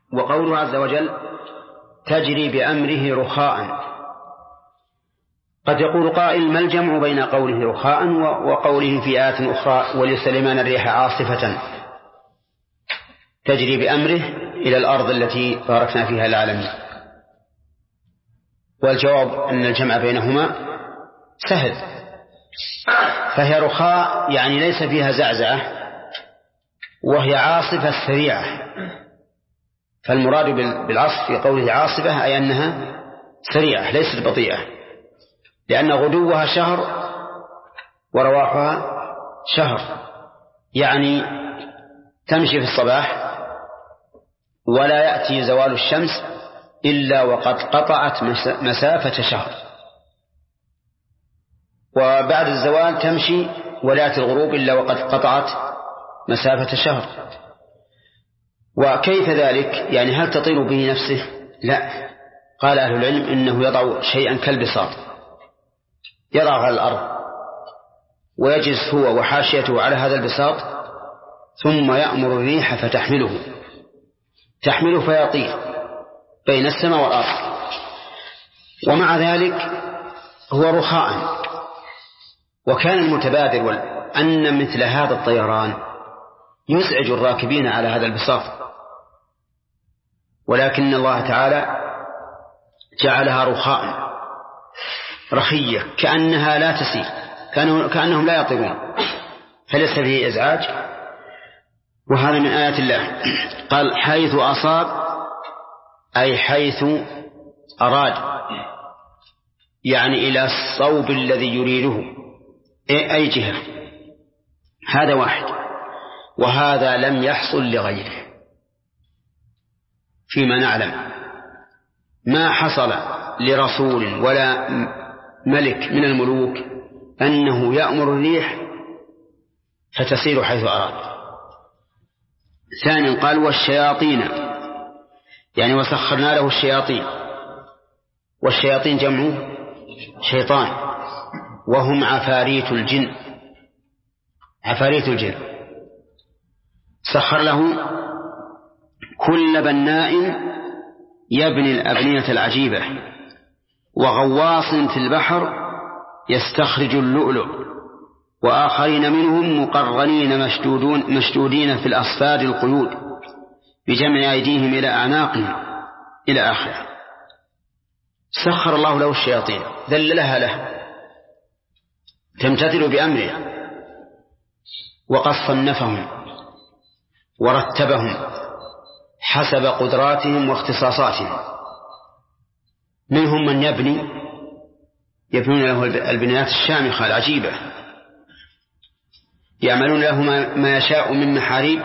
وقوله عز وجل تجري بأمره رخاء. قد يقول قائل ما الجمع بين قوله رخاء وقوله في آيات أخرى ولسليمان الريح عاصفة تجري بأمره إلى الأرض التي باركنا فيها العالمين؟ والجواب أن الجمع بينهما سهل، فهي رخاء يعني ليس فيها زعزعة، وهي عاصفة سريعة. فالمراد بالعصف في قوله عاصفة أي أنها سريعة ليست بطيئة، لأن غدوها شهر ورواحها شهر، يعني تمشي في الصباح ولا يأتي زوال الشمس إلا وقد قطعت مسافة شهر، وبعد الزوال تمشي ولا يأتي الغروب إلا وقد قطعت مسافة شهر. وكيف ذلك؟ يعني هل تطير به نفسه؟ لا، قال أهل العلم إنه يضع شيئا كالبساط، يضع على الأرض ويجلس هو وحاشيته على هذا البساط، ثم يأمر الريح فتحمله فيطير بين السماء والأرض. ومع ذلك هو رخاء. وكان المتبادر أن مثل هذا الطيران يزعج الراكبين على هذا البساط، ولكن الله تعالى جعلها رخاء رخية كأنها لا تسير، كأنهم لا يطيرون، فليس فيه إزعاج. وهذا من آيات الله. قال حيث أصاب أي حيث أراد، يعني إلى الصوب الذي يريده، أي جهة. هذا واحد، وهذا لم يحصل لغيره فيما نعلم. ما حصل لرسول ولا ملك من الملوك أنه يأمر الريح فتسير حيث أراد. ثانيا قال والشياطين، يعني وسخرنا له الشياطين، والشياطين جمع شيطان، وهم عفاريت الجن. سخر له كل بناء يبني الأبنية العجيبة، وغواص في البحر يستخرج اللؤلؤ، وآخرين منهم مقرنين مشدودين في الأصفاد القيود بجمع أيديهم إلى أعناقهم إلى آخره. سخر الله له الشياطين، ذللها له تمتثل بأمره، وقد صنفهم ورتبهم حسب قدراتهم واختصاصاتهم. منهم من يبنون له البنايات الشامخة العجيبة، يعملون له ما يشاء من محاريب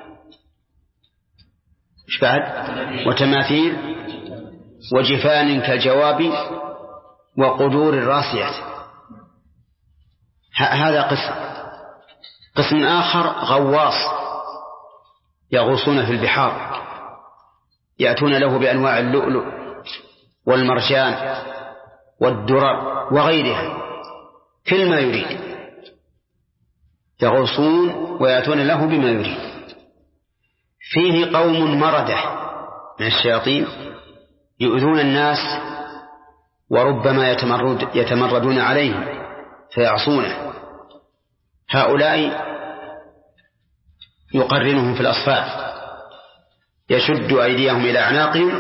وتماثيل وجفان كالجواب وقدور الراسيات. هذا قسم آخر غواص يغوصون في البحار، يأتون له بأنواع اللؤلؤ والمرجان والدرر وغيرها، كل ما يريد يغوصون ويأتون له بما يريد. فيه قوم مردة من الشياطين يؤذون الناس وربما يتمردون عليهم فيعصونه. هؤلاء يقرنهم في الأصفاد، يشد أيديهم إلى أعناقهم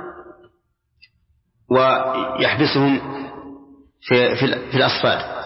ويحبسهم في الأصفاد.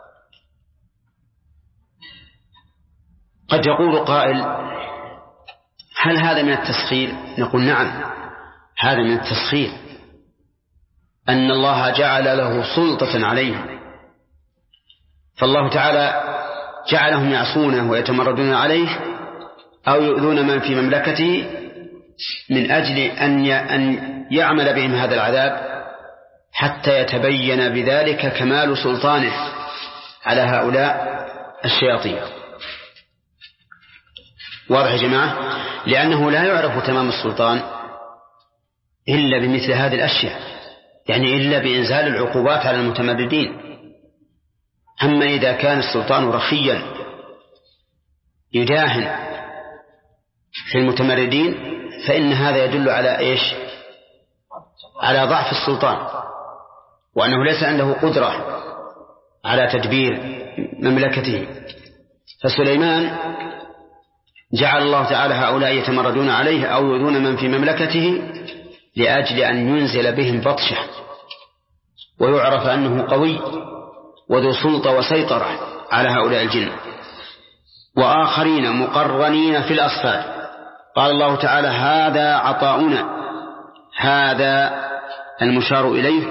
قد يقول قائل هل هذا من التسخير؟ نقول نعم، هذا من التسخير، أن الله جعل له سلطة عليهم، فالله تعالى جعلهم يعصونه ويتمردون عليه أو يؤذون من في مملكته من أجل أن يعمل بهم هذا العذاب حتى يتبين بذلك كمال سلطانه على هؤلاء الشياطين. واضح يا جماعة؟ لأنه لا يعرف تمام السلطان إلا بمثل هذه الأشياء، يعني إلا بإنزال العقوبات على المتمردين. أما إذا كان السلطان رخيا يداهن في المتمردين فإن هذا يدل على إيش؟ على ضعف السلطان، وأنه ليس عنده قدرة على تدبير مملكته. فسليمان جعل الله تعالى هؤلاء يتمردون عليه أو يؤذون من في مملكته لأجل أن ينزل بهم بطشه ويعرف أنه قوي وذو سلطة وسيطرة على هؤلاء الجن. وآخرين مقرنين في الأصفاد. قال الله تعالى هذا عطاؤنا، هذا المشار إليه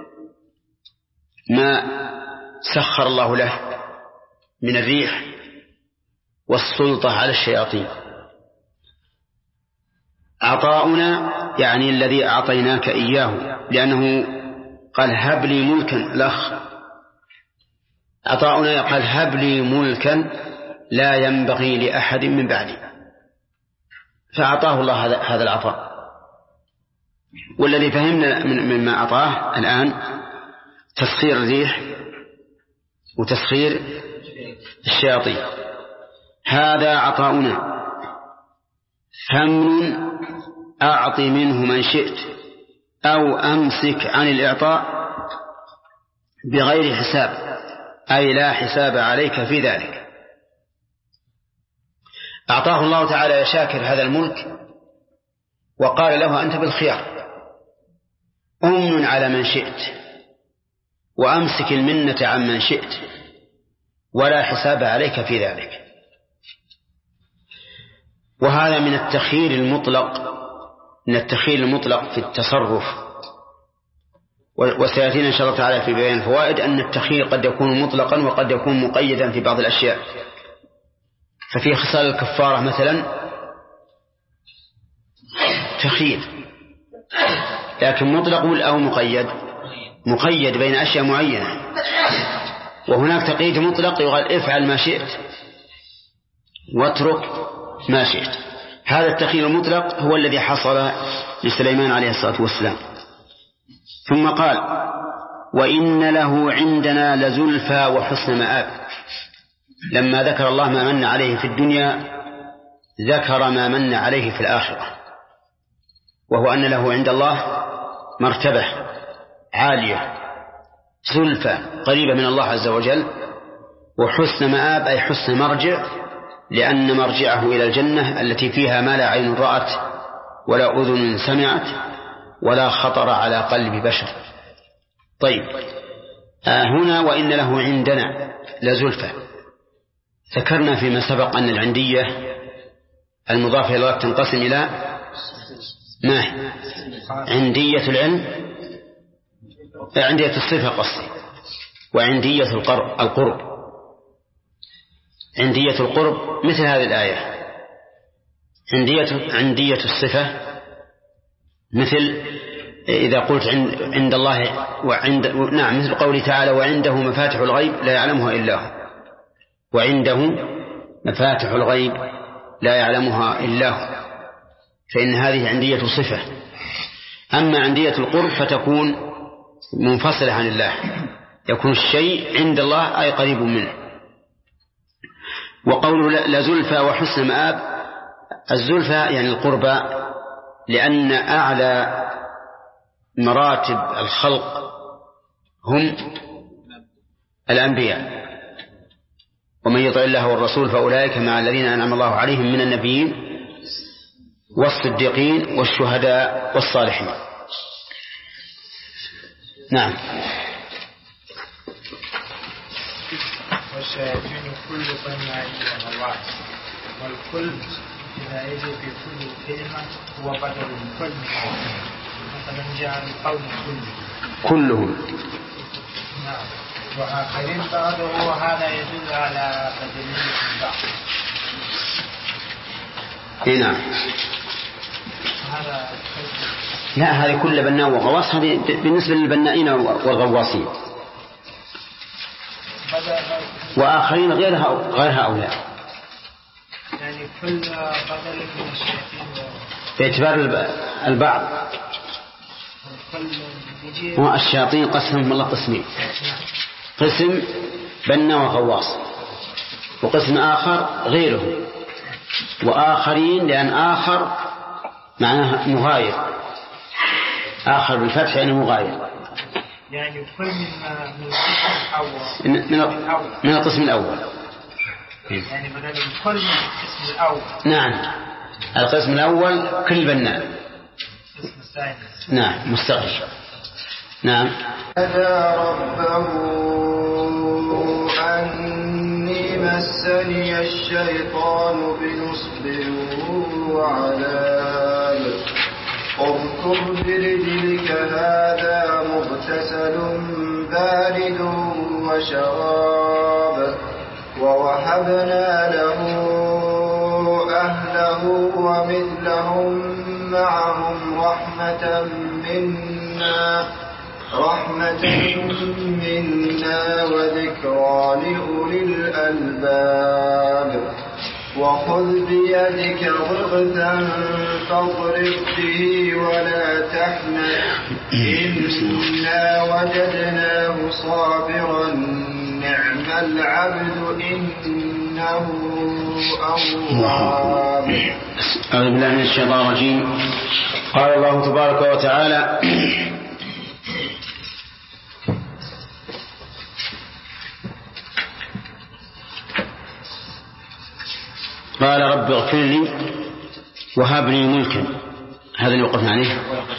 ما سخر الله له من الريح والسلطة على الشياطين. عطاؤنا يعني الذي أعطيناك إياه، لأنه قال هب لي ملكا. الأخ عطاؤنا قال هب لي ملكا لا ينبغي لأحد من بعدي، فأعطاه الله هذا العطاء. والذي فهمنا مما أعطاه الآن تسخير الريح وتسخير الشياطين. هذا عطاؤنا فمن أعط منه من شئت أو أمسك عن الإعطاء بغير حساب، أي لا حساب عليك في ذلك. أعطاه الله تعالى يا شاكر هذا الملك وقال له أنت بالخيار، أمن على من شئت وأمسك المنة عن من شئت ولا حساب عليك في ذلك. وهذا من التخيير المطلق، من التخيير المطلق في التصرف. وسيأتينا إن شاء الله تعالى في بيان الفوائد أن التخيير قد يكون مطلقا وقد يكون مقيدا في بعض الأشياء. ففي خصال الكفارة مثلا تخيير، لكن مطلق أو مقيد؟ مقيد بين أشياء معينة. وهناك تقييد مطلق يقال افعل ما شئت واترك ما شئت. هذا التخيير المطلق هو الذي حصل لسليمان عليه الصلاة والسلام. ثم قال وإن له عندنا لزلفى وحسن مآب. لما ذكر الله ما من عليه في الدنيا ذكر ما من عليه في الآخرة، وهو أن له عند الله مرتبة عالية زلفى قريبة من الله عز وجل، وحسن مآب أي حسن مرجع، لأن مرجعه إلى الجنة التي فيها ما لا عين رأت ولا أذن سمعت ولا خطر على قلب بشر. طيب هنا وإن له عندنا لزلفى. ذكرنا فيما سبق أن العندية المضافة إلى الله تنقسم إلى ما هي؟ عندية العلم، عندية الصفة قصدي، وعندية القرب. عندية القرب مثل هذه الآية. عندية الصفة مثل إذا قلت عند الله نعم، مثل قوله تعالى وعنده مفاتح الغيب لا يعلمها إلا هو. وعنده مفاتح الغيب لا يعلمها إلا هو، فإن هذه عندية صفة. أما عندية القرب فتكون منفصلة عن الله، يكون الشيء عند الله أي قريب منه. وقوله لزلفى وحسن مآب، الزلفى يعني القربى، لأن أعلى مراتب الخلق هم الأنبياء، ومن يطع الله والرسول فأولئك مع الذين أنعم الله عليهم من النبيين والصديقين والشهداء والصالحين. نعم. والشياطين كل بناء الله، والكل إذا يجي في كل كلمة هو بدل الكل. مثلا جاء القول كلهم. نعم. وآخرين بعضه وهذا يدل على بدلية البعض. نعم. لا هذه كل بناء وغواص، هذه بالنسبة للبنائين والغواصين. وآخرين غير هؤلاء، يعني كل بدل من الشياطين باعتبار البعض. الشياطين قسمهم الله قسمين، قسم بنا وغواص، وقسم آخر غيره، وآخرين لأن آخر معناه مغاير، آخر بالفتح يعني مغاير، يعني كل من القسم الأول يعني بدل كل من القسم الأول. نعم، القسم الأول كل بناء. القسم الثاني نعم مستغل. نعم. نادى ربه أني مسني الشيطان بنصب وعذاب اركض برجلك هذا مغتسل بارد وشراب ووهبنا له أهله ومثلهم معهم رحمة منا وذكرى لأولي الألباب وخذ بيدك ضغثا فاضرب به ولا تحنث إنا وجدناه صابرا نعم العبد إنه أواب. أعوذ بالله من الشيطان الرجيم. قال الله تبارك وتعالى: قال رب اغفر لي وهب لي ملكا. هذا اللي وقفنا عليه.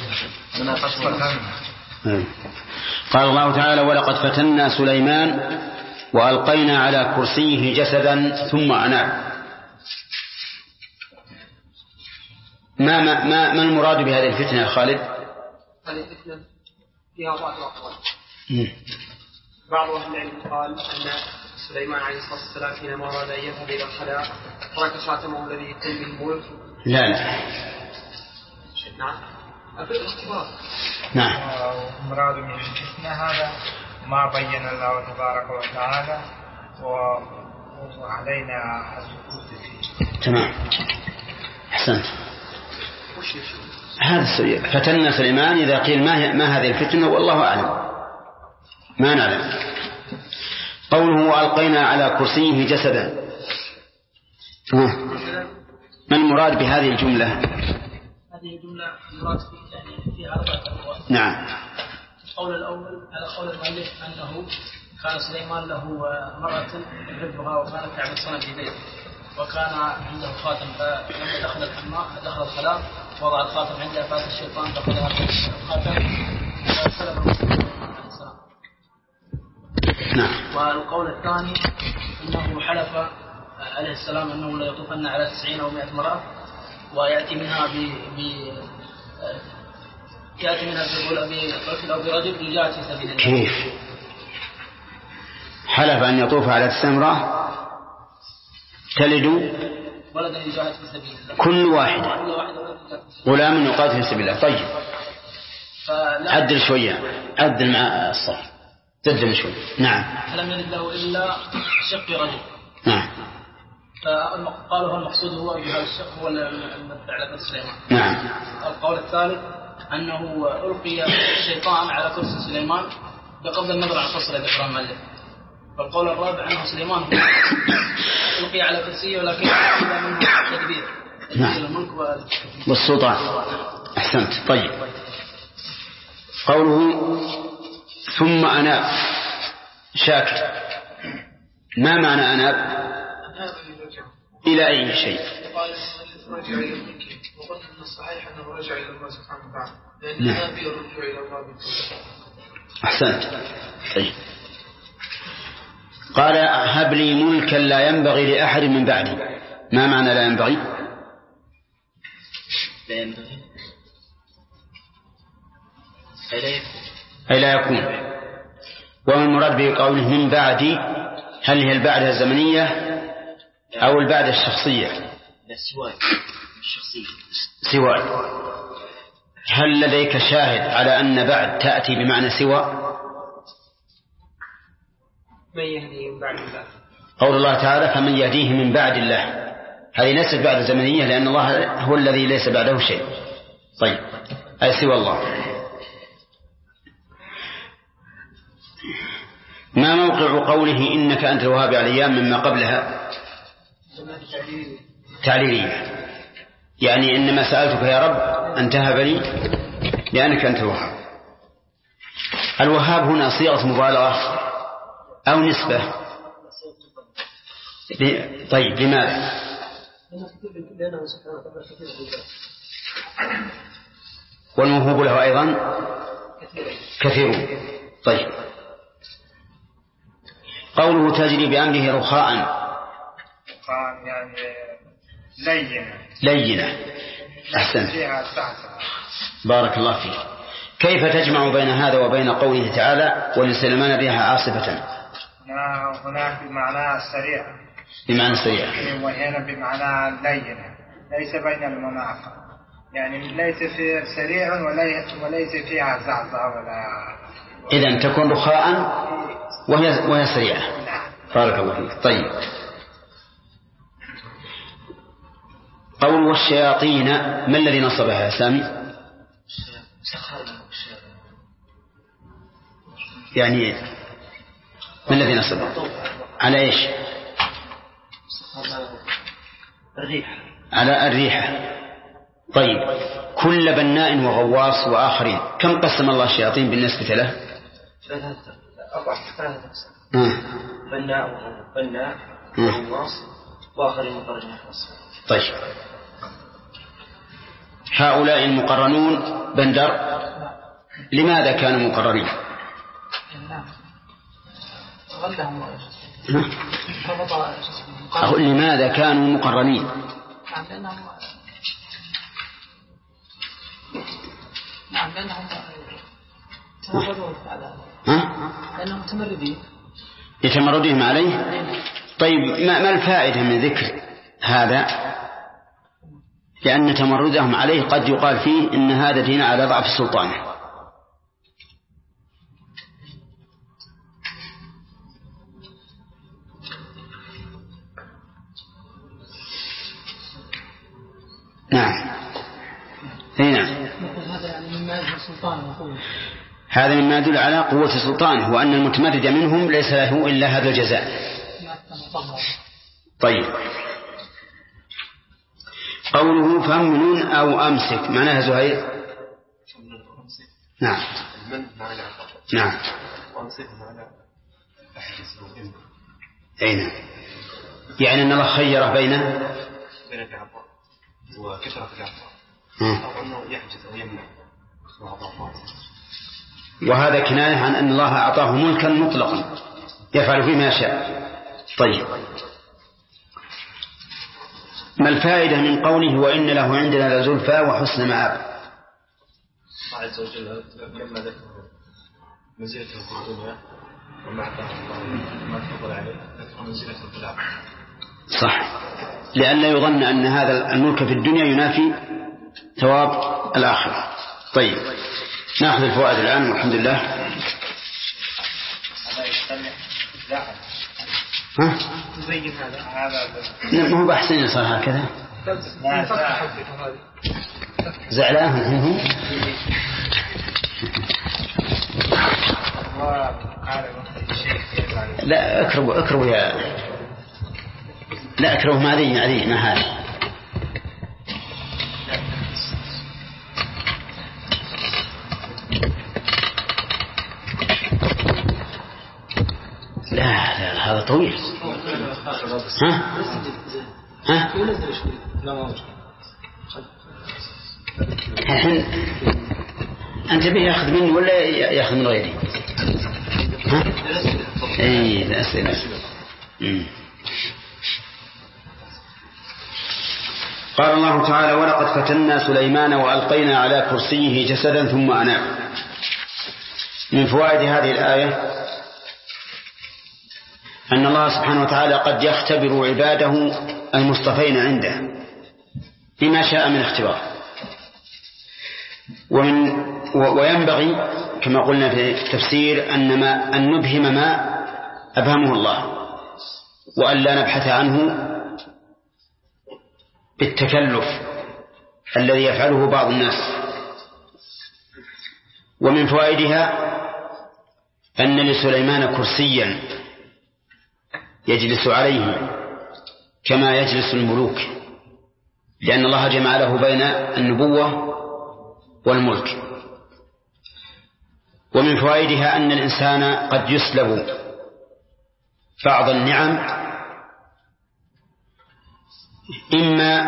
قال الله تعالى: ولقد فتنا سليمان وألقينا على كرسيه جسدا ثم أناب. ما المراد بهذه الفتنة يا خالد؟ هذه الفتنة فيها بعض الأقوال. بعض أهل العلم قال أن سليمان عليه الصلاة والسلام حينما أراد أن يذهب إلى الخلاء ترك خاتمه الذي يكون بالملك. لا نعم أبدا الاختبار. نعم. مراد من الفتنة هذا ما بين الله تبارك وتعالى وعلينا السكوت فيه. تمام أحسنت. هذا السؤال فتنا سليمان إذا قيل ما هذه الفتنة والله أعلم ما نعلم. قوله وألقينا على كرسيه جسدا، ما المراد بهذه الجملة؟ هذه الجملة مراد فيها أربعة أقوال. نعم. القول الأول على قول المؤلف أنه كان سليمان له مرة يحبها وكانت تعمل صنم في بيته وكان عنده خاتم، فلما دخل الحمام دخل الخلاء وضع الخاتم عنده فات الشيطان دخلها الخاتم وسلبه عليه السلام. نعم. والقول الثاني أنه حلف عليه السلام أنه لا يطوفن على 90 أو 100 امرأة ويأتي منها يأتي منها برجل أو برجل يجاهد في سبيل الله. كيف حلف أن يطوف على 90 امرأة تلد ولدا يجاهد في سبيل الله كل واحد غلام يقاتل في سبيل الله. طيب عدل شوية، عدل مع الصف، تدل شوية. نعم. فلم يلد له إلا شق رجل. نعم. فقالوا المقصود هو بهذا الشق هو المدفع على سليمان. نعم. القول الثالث أنه ألقي الشيطان على كرسي سليمان بغض النظر عن قصة ذكر المؤلف. والقول الرابع أنه سليمان ألقي على كرسيه ولكن إذا منه تدبير الملك والسلطان. أحسنت. طيب قوله ثم أناب شاكر، ما معنى أناب؟ إلى أي شيء؟ قال رجع إلى الملك وقلنا من الصحيح أنه رجع إلى الله سبحانه وتعالى لأن هذا فيه الرجوع إلى الله بالتوبة. أحسنت. طيب قال هب لي ملكا لا ينبغي لأحد من بعدي. ما معنى لا ينبغي؟ لا ينبغي أي لا يكون. وما المراد بقوله من بعدي؟ هل هي البعدة الزمنية أو البعدة الشخصية؟ لا سواء الشخصية. سواء. هل لديك شاهد على أن بعد تأتي بمعنى سواء؟ من يهديه من بعد الله. قول الله تعالى فمن يهديه من بعد الله، هذه ليست بعد زمنية لأن الله هو الذي ليس بعده شيء. طيب أي سوى الله. ما موقع قوله إنك أنت الوهاب على الأيام مما قبلها؟ تعليلية. يعني إنما سألتك يا رب أن تهب لي لأنك أنت الوهاب. الوهاب هنا صيغة مبالغة أو نسبة؟ طيب لماذا؟ والموهوب له أيضا كثير. طيب قوله تجري بأمره رخاء يعني لينة. أحسن، بارك الله فيك. كيف تجمع بين هذا وبين قوله تعالى ولسليمان الريح عاصفة؟ هناك بمعنى السريع، بمعنى سريع، وهنا بمعنى لينة، ليس بين المنافق، يعني ليس في سريع وليس فيها زعزع ولا. إذن تكون رخاء وهي سريعة. بارك الله فيك. طيب قول والشياطين ما الذي نصبها يا سامي؟ يعني ما الذي نصبها على إيش؟ على الريحة. طيب كل بناء وغواص وآخرين كم قسم الله الشياطين بالنسبة له؟ 3 بناء وغواص وآخرين مقرنين. طيب هؤلاء المقرنون بندر لماذا كانوا مقرنين؟ لماذا كانوا مقرنين؟ لأنهم متمردين يتمردهم عليه. طيب ما الفائدة من ذكر هذا؟ لأن تمردهم عليه قد يقال فيه إن هذا دين على ضعف سلطانه. نعم هنا هذا مما يدل على قوة سلطانه وأن المتمرد منهم ليس له إلا هذا الجزاء. طيب قوله فمنون أو أمسك معناها زهير؟ نعم نعم أين يعني أن الله خيره بين العطاء وكثرة العطاء أو أنه يحجز أو يمنع. وهذا كناية عن أن الله أعطاه ملكا مطلقا يفعل فيه ما شاء. طيب ما الفائدة من قوله وإن له عندنا لزلفى وحسن مآب؟ الله عز وجل لما ذكر منزلته في الدنيا وما أعطاه الله ما تفضل عليه ذكر منزلته في الآخرة. صح، لئلا يظن أن هذا الملك في الدنيا ينافي ثواب الآخرة. طيب نأخذ الفوائد الآن والحمد لله. ها؟ ما هو بحسن يصير هكذا زعلان منهم. لا اكرهوا يا لا اكرهوا ما هذه ما هذه. لا هذا طويل. ها الحين أنت به يأخذ مني ولا يأخذ من غيري؟ ها اي الأسئلة. قال الله تعالى ولقد فتنا سليمان وألقينا على كرسيه جسدا ثم أناب. من فوائد هذه الآية أن الله سبحانه وتعالى قد يختبر عباده المصطفين عنده بما شاء من اختبار، وينبغي كما قلنا في التفسير أن نبهم ما أبهمه الله وأن لا نبحث عنه بالتكلف الذي يفعله بعض الناس. ومن فوائدها أن لسليمان كرسيا يجلس عليه كما يجلس الملوك، لأن الله جمع له بين النبوة والملك. ومن فوائدها أن الإنسان قد يسلب بعض النعم إما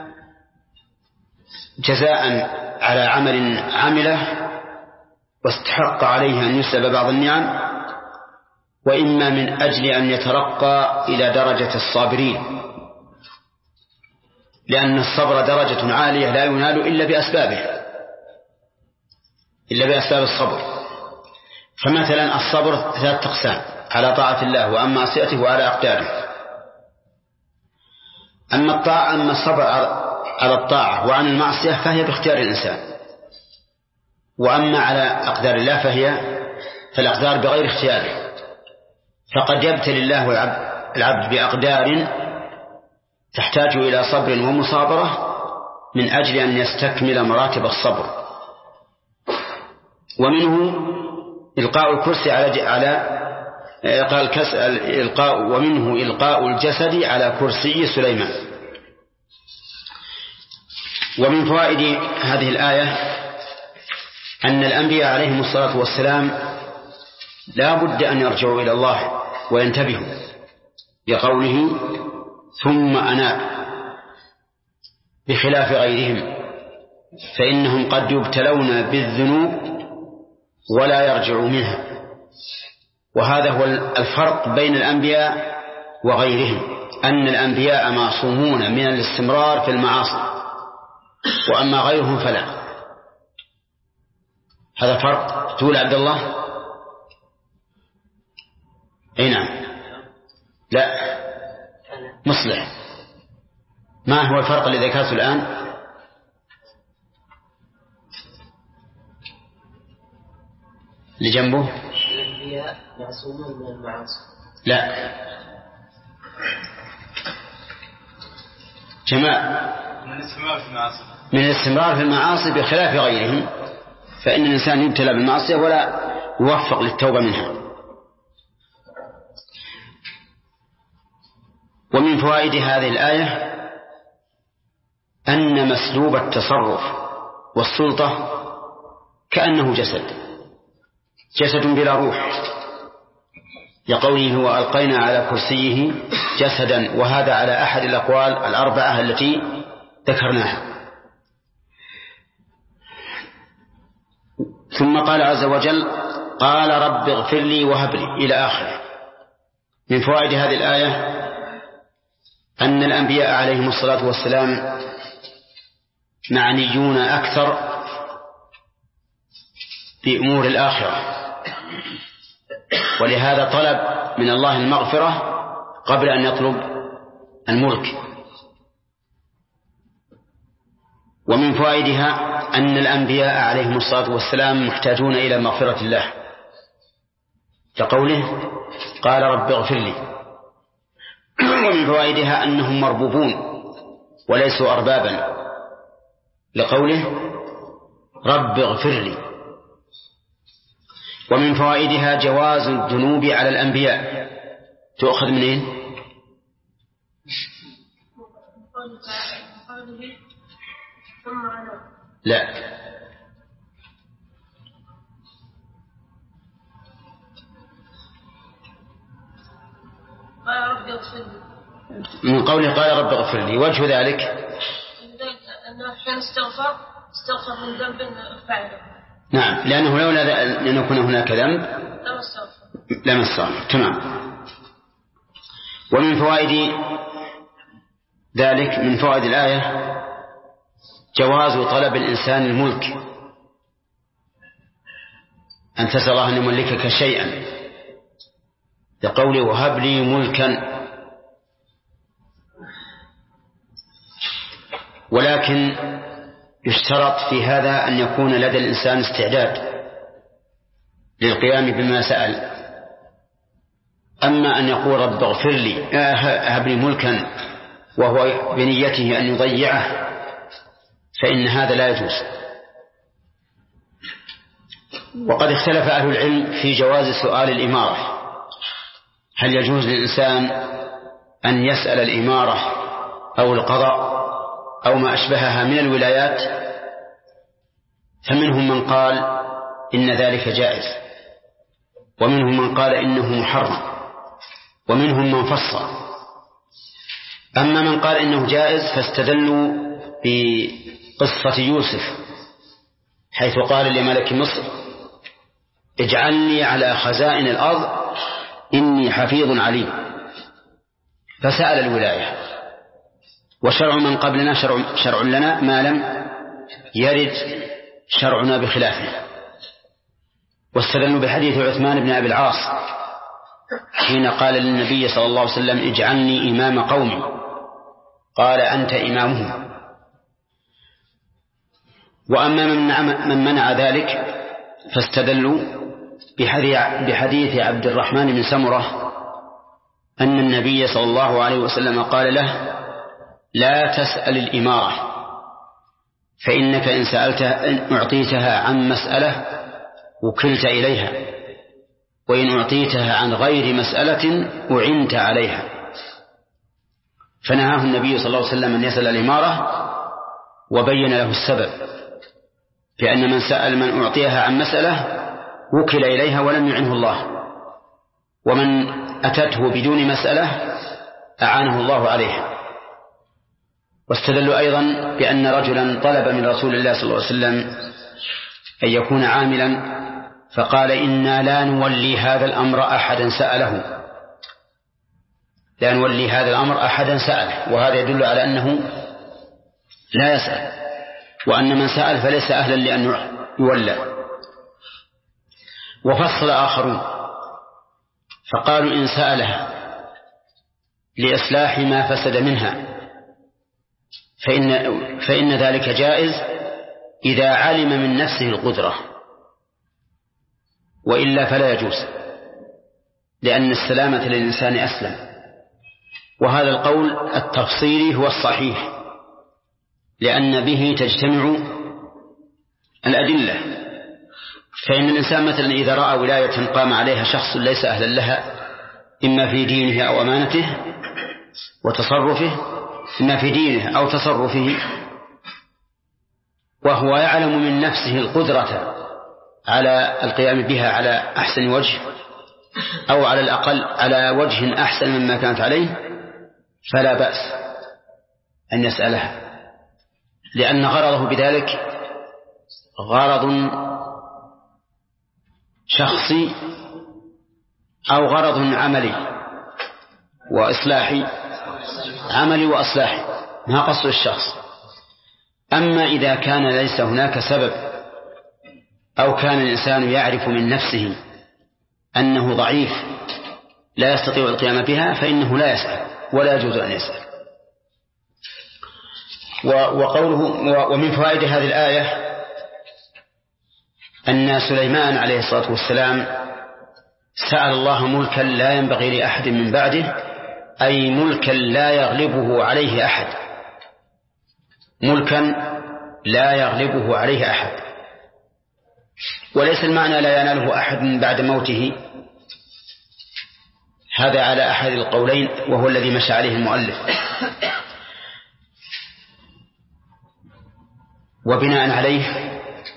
جزاء على عمل عمله واستحق عليه أن يسلب بعض النعم، وإما من أجل أن يترقى إلى درجة الصابرين، لأن الصبر درجة عالية لا ينال إلا بأسبابه، إلا بأسباب الصبر. فمثلا الصبر 3 أقسام: على طاعة الله وعن معصيته وعلى أقداره. أما الصبر على الطاعة وعن المعصية فهي باختيار الإنسان، وأما على أقدار الله فالأقدار بغير اختياره. فقد يبتلي الله العبد بأقدار تحتاج إلى صبر ومصابرة من أجل أن يستكمل مراتب الصبر. ومنه إلقاء الكرسي ومنه إلقاء الجسد على كرسي سليمان. ومن فوائد هذه الآية أن الأنبياء عليهم الصلاة والسلام لا بد أن يرجعوا إلى الله وينتبهوا، بقوله ثم أناب، بخلاف غيرهم فإنهم قد يبتلون بالذنوب ولا يرجعوا منها. وهذا هو الفرق بين الأنبياء وغيرهم، أن الأنبياء معصومون من الاستمرار في المعاصي، وأما غيرهم فلا. هذا فرق. تقول عبد الله؟ أي نعم. لا، مصلح. ما هو الفرق الذي ذكرته الآن؟ لجنبه الأنبياء معصومون من المعاصي. لا، جماعة من الاستمرار في المعاصي بخلاف غيرهم، فإن الإنسان يبتلى بالمعصية ولا يوفق للتوبة منها. ومن فوائد هذه الآية أن مسلوب التصرف والسلطة كأنه جسد بلا روح، لقوله وألقينا على كرسيه جسدا، وهذا على أحد الأقوال 4 التي ذكرناها. ثم قال عز وجل قال رب اغفر لي وهب لي إلى آخره. من فوائد هذه الآية أن الأنبياء عليهم الصلاة والسلام معنيون أكثر بأمور الآخرة، ولهذا طلب من الله المغفرة قبل أن يطلب الملك. ومن فوائدها أن الأنبياء عليهم الصلاة والسلام محتاجون إلى مغفرة الله، كقوله قال رب اغفر لي. ومن فوائدها أنهم مربوبون وليسوا أربابا، لقوله رب اغفر لي. ومن فوائدها جواز الذنوب على الأنبياء. تؤخذ منين؟ لا، من قوله قال رب اغفر لي. وجه ذلك أنه حين استغفر من ذنب فعله. نعم، لأنه لولا أن يكون هناك ذنب لما استغفر. تمام. ومن فوائد ذلك، من فوائد الآية جواز طلب الإنسان الملك، أن تسأل الله أن يملكك شيئا، لقوله وهب لي ملكا. ولكن يشترط في هذا أن يكون لدى الإنسان استعداد للقيام بما سأل. أما أن يقول رب اغفر لي هب لي ملكا وهو بنيته أن يضيعه فإن هذا لا يجوز. وقد اختلف أهل العلم في جواز سؤال الإمارة، هل يجوز للإنسان أن يسأل الإمارة أو القضاء أو ما أشبهها من الولايات، فمنهم من قال إن ذلك جائز، ومنهم من قال إنه محرم، ومنهم من فصل. أما من قال إنه جائز فاستدلوا بقصة يوسف حيث قال لملك مصر اجعلني على خزائن الأرض إني حفيظ عليم، فسأل الولاية. وشرع من قبلنا شرع لنا ما لم يرد شرعنا بخلافه. واستدلوا بحديث عثمان بن أبي العاص حين قال للنبي صلى الله عليه وسلم اجعلني إمام قومي، قال أنت إمامهم. وأما من منع ذلك فاستدلوا بحديث عبد الرحمن بن سمرة أن النبي صلى الله عليه وسلم قال له لا تسأل الإمارة، فإنك إن أعطيتها عن مسألة وكلت إليها، وإن أعطيتها عن غير مسألة أعنت عليها. فنهاه النبي صلى الله عليه وسلم أن يسأل الإمارة، وبين له السبب، لأن من سأل من أعطيها عن مسألة وكل إليها ولم يعنه الله، ومن أتته بدون مسألة أعانه الله عليها. واستدلوا أيضا بأن رجلا طلب من رسول الله صلى الله عليه وسلم أن يكون عاملا، فقال إنا لا نولي هذا الأمر أحدا سأله، لا نولي هذا الأمر أحدا سأله. وهذا يدل على أنه لا يسأل، وأن من سأل فليس أهلا لأن يولى. وفصل آخرون فقالوا إن سألها لإصلاح ما فسد منها فإن ذلك جائز إذا علم من نفسه القدرة، وإلا فلا يجوز، لأن السلامة للإنسان أسلم. وهذا القول التفصيلي هو الصحيح، لأن به تجتمع الأدلة. فإن الإنسان مثلا إذا رأى ولاية قام عليها شخص ليس أهلا لها، إما في دينه أو أمانته وتصرفه، إما في دينه أو تصرفه، وهو يعلم من نفسه القدرة على القيام بها على أحسن وجه، أو على الأقل على وجه أحسن مما كانت عليه، فلا بأس أن يسألها، لأن غرضه بذلك غرض شخصي أو غرض عملي وإصلاحي، عملي وإصلاحي، ما قصد الشخص. أما إذا كان ليس هناك سبب، أو كان الإنسان يعرف من نفسه أنه ضعيف لا يستطيع القيام بها، فإنه لا يسأل ولا يجوز أن يسأل. وقوله ومن فوائد هذه الآية أن سليمان عليه الصلاة والسلام سأل الله ملكا لا ينبغي لأحد من بعده، أي ملكا لا يغلبه عليه أحد، ملكا لا يغلبه عليه أحد. وليس المعنى لا يناله أحد من بعد موته، هذا على أحد القولين وهو الذي مشى عليه المؤلف. وبناء عليه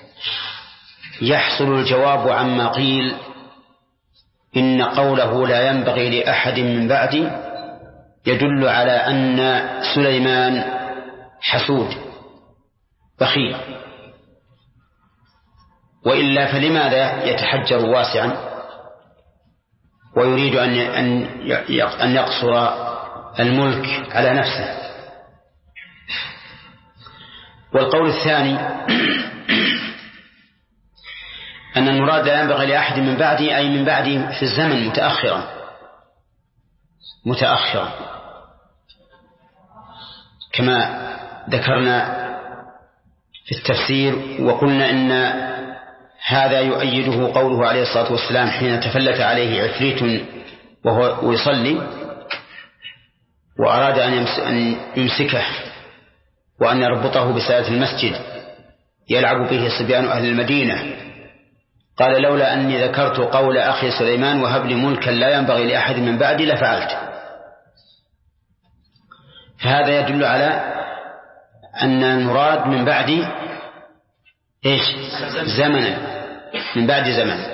يحصل الجواب عما قيل إن قوله لا ينبغي لأحد من بعدي يدل على أن سليمان حسود بخيل، وإلا فلماذا يتحجر واسعا ويريد أن يقصر الملك على نفسه؟ والقول الثاني أن المراد لا ينبغي لأحد من بعدي، أي من بعدي في الزمن متأخرا كما ذكرنا في التفسير. وقلنا إن هذا يؤيده قوله عليه الصلاة والسلام حين تفلت عليه عفريت وهو يصلي وأراد أن يمسكه وأن يربطه بسالة المسجد يلعب به صبيان أهل المدينة، قال لولا أني ذكرت قول أخي سليمان وهب لي ملكا لا ينبغي لأحد من بعدي لفعلت. فهذا يدل على أن المراد من بعد إيش؟ زمنا، من بعد زمن.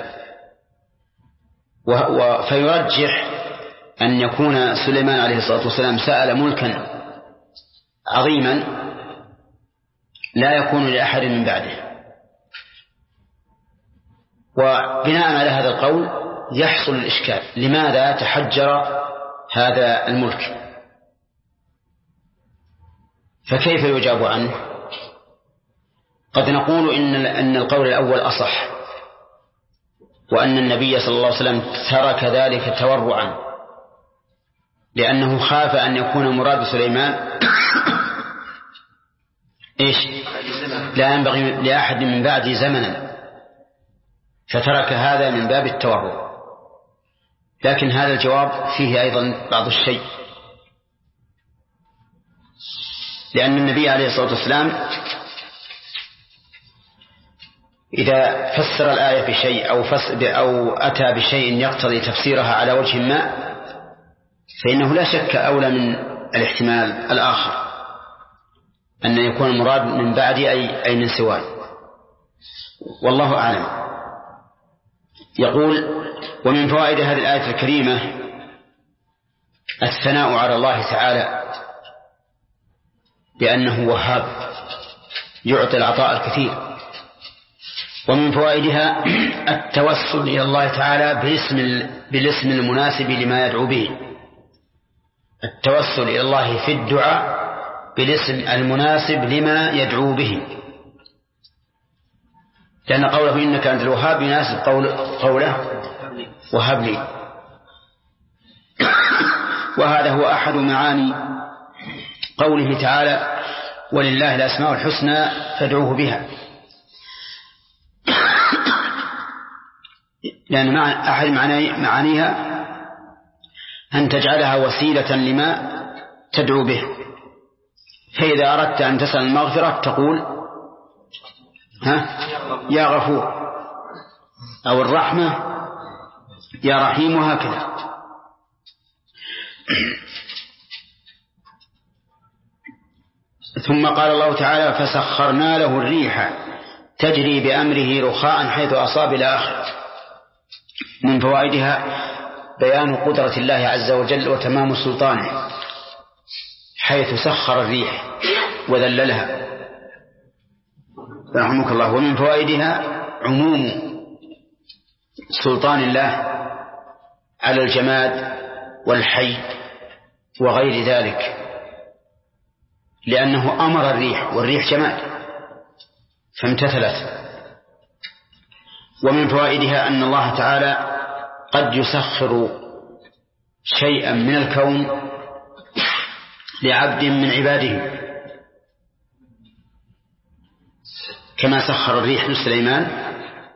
فيرجح أن يكون سليمان عليه الصلاة والسلام سأل ملكا عظيما لا يكون لأحد من بعده. وبناء على هذا القول يحصل الإشكال: لماذا تحجر هذا الملك؟ فكيف يجاب عنه؟ قد نقول إن القول الأول أصح، وأن النبي صلى الله عليه وسلم ترك ذلك تورعا لأنه خاف أن يكون مراد سليمان إيش؟ لا ينبغي لأحد من بعد زمنا، فترك هذا من باب التورع. لكن هذا الجواب فيه أيضا بعض الشيء، لأن النبي عليه الصلاة والسلام إذا فسر الآية بشيء أو أتى بشيء يقتضي تفسيرها على وجه ما، فإنه لا شك أولى من الاحتمال الآخر أن يكون المراد من بعد أي من سواه، والله أعلم. يقول: ومن فوائد هذه الآية الكريمة الثناء على الله تعالى بأنه وهاب يعطي العطاء الكثير. ومن فوائدها التوسل إلى الله تعالى بالاسم المناسب لما يدعو به، التوسل إلى الله في الدعاء بالاسم المناسب لما يدعو به، لأن قوله إنك أنت الوهاب يناسب قوله وهب لي. وهذا هو أحد معاني قوله تعالى: ولله الأسماء الحسنى فادعوه بها، لأن أحد معانيها أن تجعلها وسيلة لما تدعو به. فإذا أردت أن تسأل المغفرة تقول يا غفور، أو الرحمة يا رحيم، وهكذا. ثم قال الله تعالى: فسخرنا له الريح تجري بأمره رخاء حيث أصاب إلى آخره. من فوائدها بيان قدرة الله عز وجل وتمام سلطانه، حيث سخر الريح وذللها رحمك الله. ومن فوائدها عموم سلطان الله على الجماد والحي وغير ذلك، لأنه أمر الريح، والريح جماد فامتثلت. ومن فوائدها أن الله تعالى قد يسخر شيئا من الكون لعبد من عباده، كما سخر الريح لسليمان،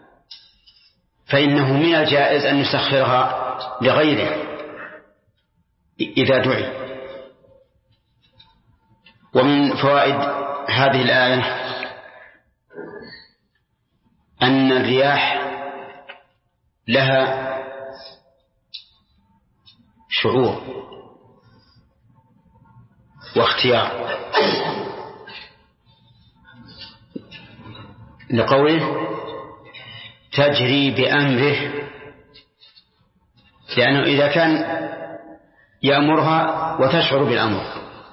فإنه من الجائز أن يسخرها لغيره إذا دعي. ومن فوائد هذه الآية أن الرياح لها شعور واختيار، لقوله تجري بأمره، لأنه إذا كان يأمرها وتشعر بالأمر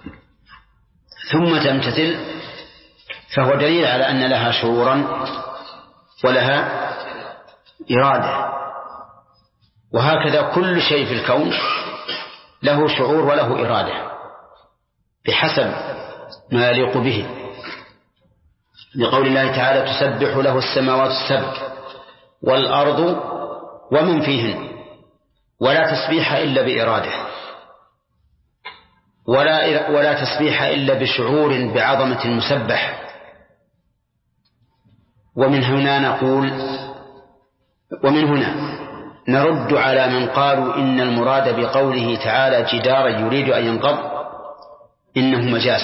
ثم تمتثل فهو دليل على أن لها شعورا ولها إرادة. وهكذا كل شيء في الكون له شعور وله إرادة بحسب ما يليق به، لقول الله تعالى: تسبح له السماوات السبع والأرض ومن فيهن، ولا تسبيح إلا بإرادة، ولا تسبيح إلا بشعور بعظمة المسبح. ومن هنا نرد على من قالوا إن المراد بقوله تعالى جدارا يريد أن ينقض إنه مجاز،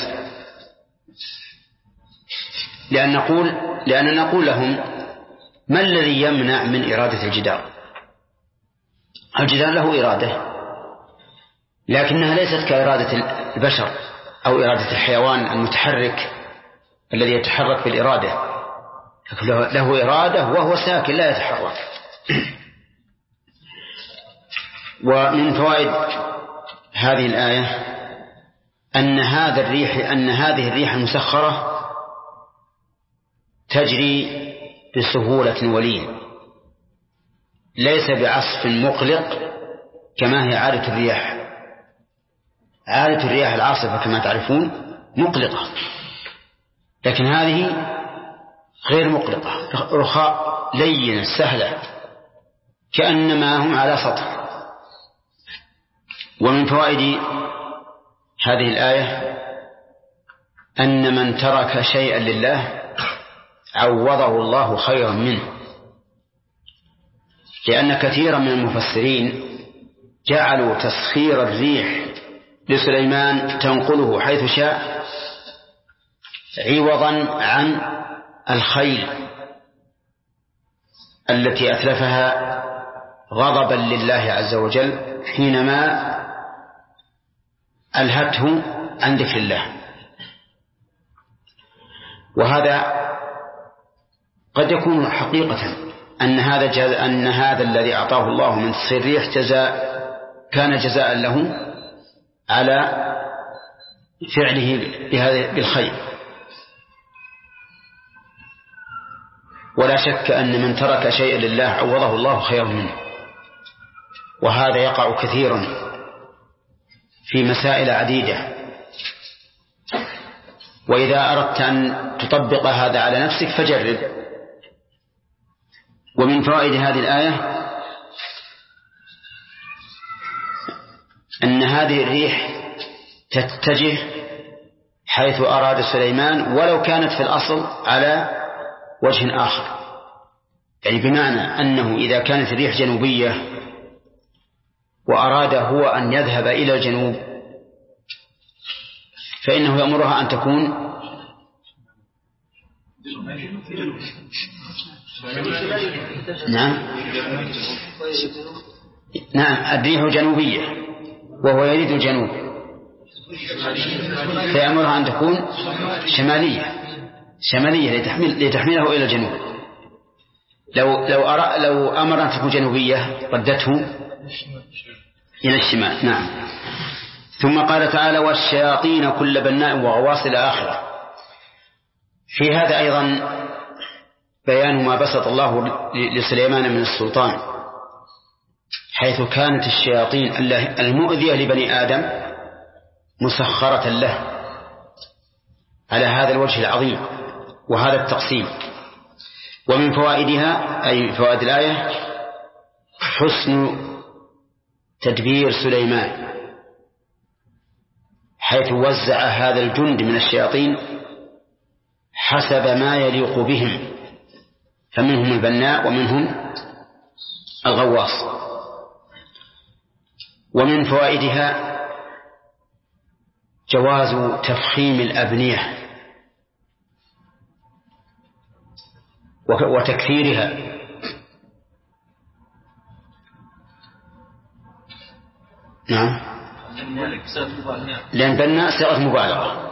لأن نقول لهم: ما الذي يمنع من إرادة الجدار؟ الجدار له إرادة، لكنها ليست كإرادة البشر أو إرادة الحيوان المتحرك الذي يتحرك بالإرادة، له إرادة وهو ساكن لا يتحرك. ومن فوائد هذه الآية أن هذه الريح المسخرة تجري بسهولة ولين، ليس بعصف مقلق كما هي عادة الرياح. عادة الرياح العاصفة كما تعرفون مقلقة، لكن هذه غير مقلقة، رخاء لينة سهلة كأنما هم على سطح. ومن فوائد هذه الآية أن من ترك شيئا لله عوضه الله خيرا منه، لأن كثيرا من المفسرين جعلوا تسخير الريح لسليمان تنقله حيث شاء عوضا عن الخيل التي أتلفها غضبا لله عز وجل حينما ألهته عن ذكر الله. وهذا قد يكون حقيقة أن هذا الذي أعطاه الله من تسخير الريح كان جزاء له على فعله بالخير. ولا شك أن من ترك شيئا لله عوضه الله خيرا منه، وهذا يقع كثيرا في مسائل عديدة. وإذا أردت أن تطبق هذا على نفسك فجرب. ومن فوائد هذه الآية أن هذه الريح تتجه حيث أراد سليمان ولو كانت في الأصل على وجه آخر، يعني بمعنى أنه إذا كانت الريح جنوبية وأراد هو أن يذهب إلى الجنوب فإنه يأمرها أن تكون نعم الريح جنوبية وهو يريد الجنوب، فيأمرها أن تكون شمالية لتحمله إلى الجنوب. لو أمر أن تكون جنوبية ردته إلى الشمال. نعم. ثم قال تعالى والشياطين كل بناء وغواص إلى آخره. في هذا أيضا بيان ما بسط الله لسليمان من السلطان، حيث كانت الشياطين المؤذية لبني آدم مسخرة له على هذا الوجه العظيم وهذا التقسيم. ومن فوائدها أي فوائد الآية حسن تدبير سليمان، حيث وزع هذا الجند من الشياطين حسب ما يليق بهم، فمنهم البناء ومنهم الغواص. ومن فوائدها جواز تفخيم الأبنية وتكثيرها، نعم، لأن بناء صيغة مبالغة،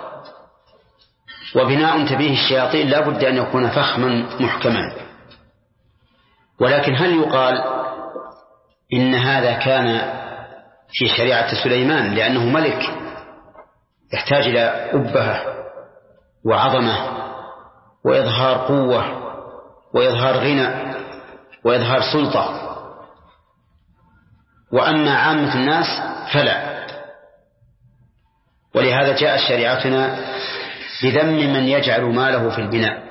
وبناء تبيه الشياطين لا بد أن يكون فخما محكما. ولكن هل يقال إن هذا كان في شريعة سليمان لأنه ملك يحتاج إلى أبهة وعظمة وإظهار قوة وإظهار غنى وإظهار سلطة، وأما عامة الناس فلا. ولهذا جاءت شريعتنا بذم من يجعل ماله في البناء.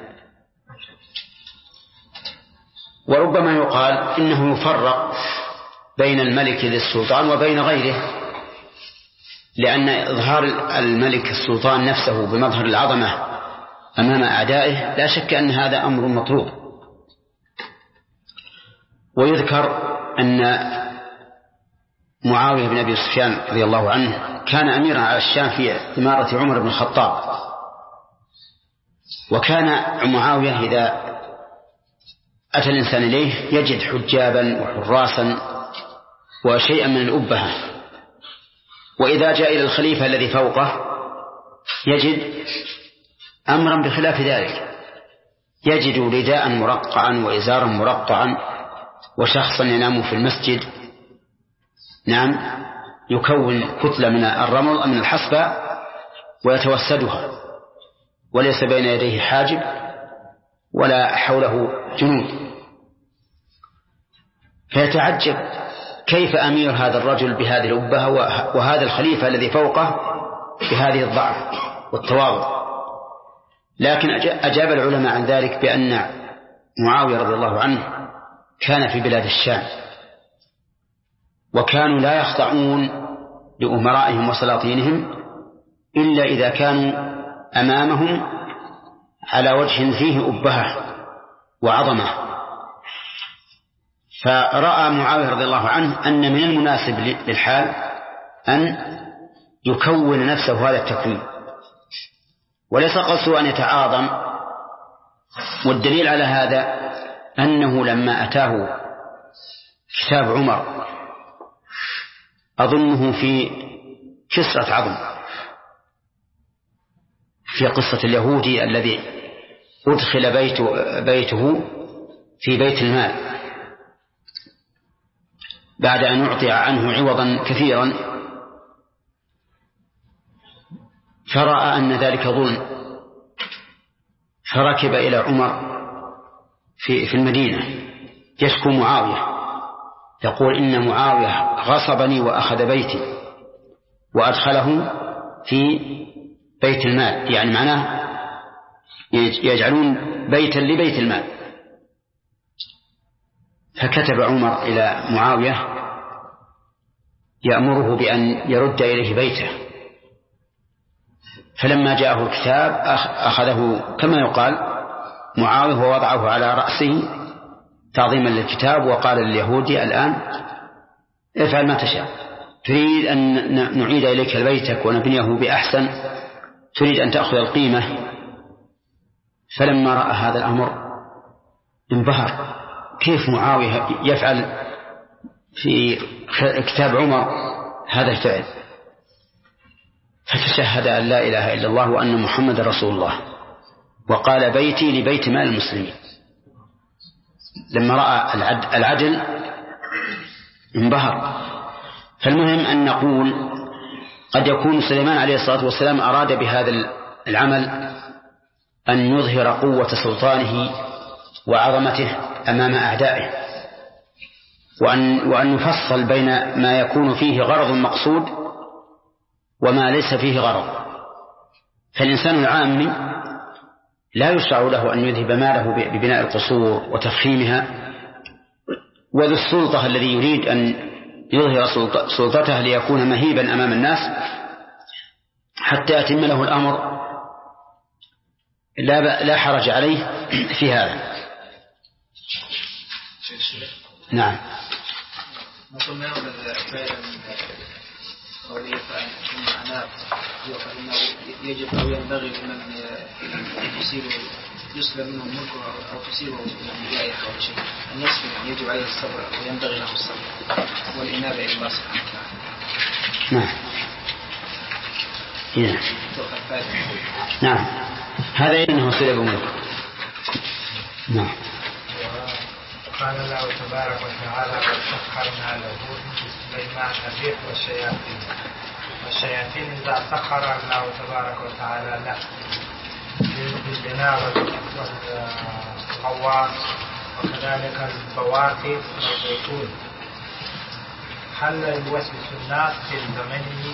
وربما يقال إنه يفرق بين الملك للسلطان وبين غيره، لأن إظهار الملك السلطان نفسه بمظهر العظمة أمام أعدائه لا شك أن هذا أمر مطلوب. ويذكر أن معاوية بن أبي سفيان رضي الله عنه كان أميرا على الشام في إمارة عمر بن الخطاب، وكان معاوية إذا أتى الإنسان إليه يجد حجابا وحراسا وشيئا من الأبهة، وإذا جاء إلى الخليفة الذي فوقه يجد أمرا بخلاف ذلك، يجد رداء مرقعا وإزارا مرقعا وشخصا ينام في المسجد نعم يكون كتلة من الرمل من الحصبة ويتوسدها وليس بين يديه حاجب ولا حوله جنود، فيتعجب كيف أمير هذا الرجل بهذه الأبهة وهذا الخليفة الذي فوقه بهذه الضعف والتواضع. لكن أجاب العلماء عن ذلك بأن معاوية رضي الله عنه كان في بلاد الشام، وكانوا لا يخضعون لأمرائهم وسلاطينهم إلا إذا كانوا أمامهم على وجه فيه أبهة وعظمة. فرأى معاوية رضي الله عنه أن من المناسب للحال أن يكون نفسه هذا التكوين، وليس قصده أن يتعاظم. والدليل على هذا أنه لما أتاه كتاب عمر أظنه في كسرة عظم في قصة اليهودي الذي أدخل بيته في بيت المال بعد أن أعطي عنه عوضا كثيرا، فرأى أن ذلك ظلم، فركب إلى عمر في المدينة يشكو معاوية، يقول إن معاوية غصبني وأخذ بيتي وأدخله في بيت المال، يعني معناه يجعلون بيتا لبيت المال. فكتب عمر إلى معاوية يأمره بأن يرد إليه بيته، فلما جاءه الكتاب أخذه كما يقال معاوية ووضعه على رأسه تعظيما للكتاب، وقال لليهودي الآن افعل ما تشاء، تريد أن نعيد إليك بيتك ونبنيه بأحسن، تريد أن تأخذ القيمة. فلما رأى هذا الأمر انبهر، كيف معاوية يفعل في كتاب عمر هذا الفعل؟ فتشهد أن لا إله إلا الله وأن محمد رسول الله، وقال بيتي لبيت مال المسلمين. لما رأى العدل انبهر. فالمهم أن نقول قد يكون سليمان عليه الصلاة والسلام أراد بهذا العمل أن يظهر قوة سلطانه وعظمته أمام أعدائه، وأن يفصل بين ما يكون فيه غرض مقصود وما ليس فيه غرض. فالإنسان العامي لا يشرع له أن يذهب ماله ببناء القصور وتفخيمها، وذو السلطة الذي يريد أن يظهر سلطته ليكون مهيبا أمام الناس حتى يتم له الأمر لا حرج عليه في هذا. نعم. نقول ما قوله فإن معناه فإنه يجب أو ينبغي لمن يسلم منه الملك أو تصيبه جائحة أو شيء أن يصبر، يعني يجب عليه الصبر وينبغي له الصبر والإنابة إلى الله سبحانه وتعالى. نعم. هذا إنه سلب ملك. نعم. قال الله تبارك وتعالى وسخرنا له سليمان الريح والشياطين إذا سخر الله تبارك وتعالى له بالبناء والغواص وكذلك البواقي والزيتون، هل يوسوس الناس في زمنه؟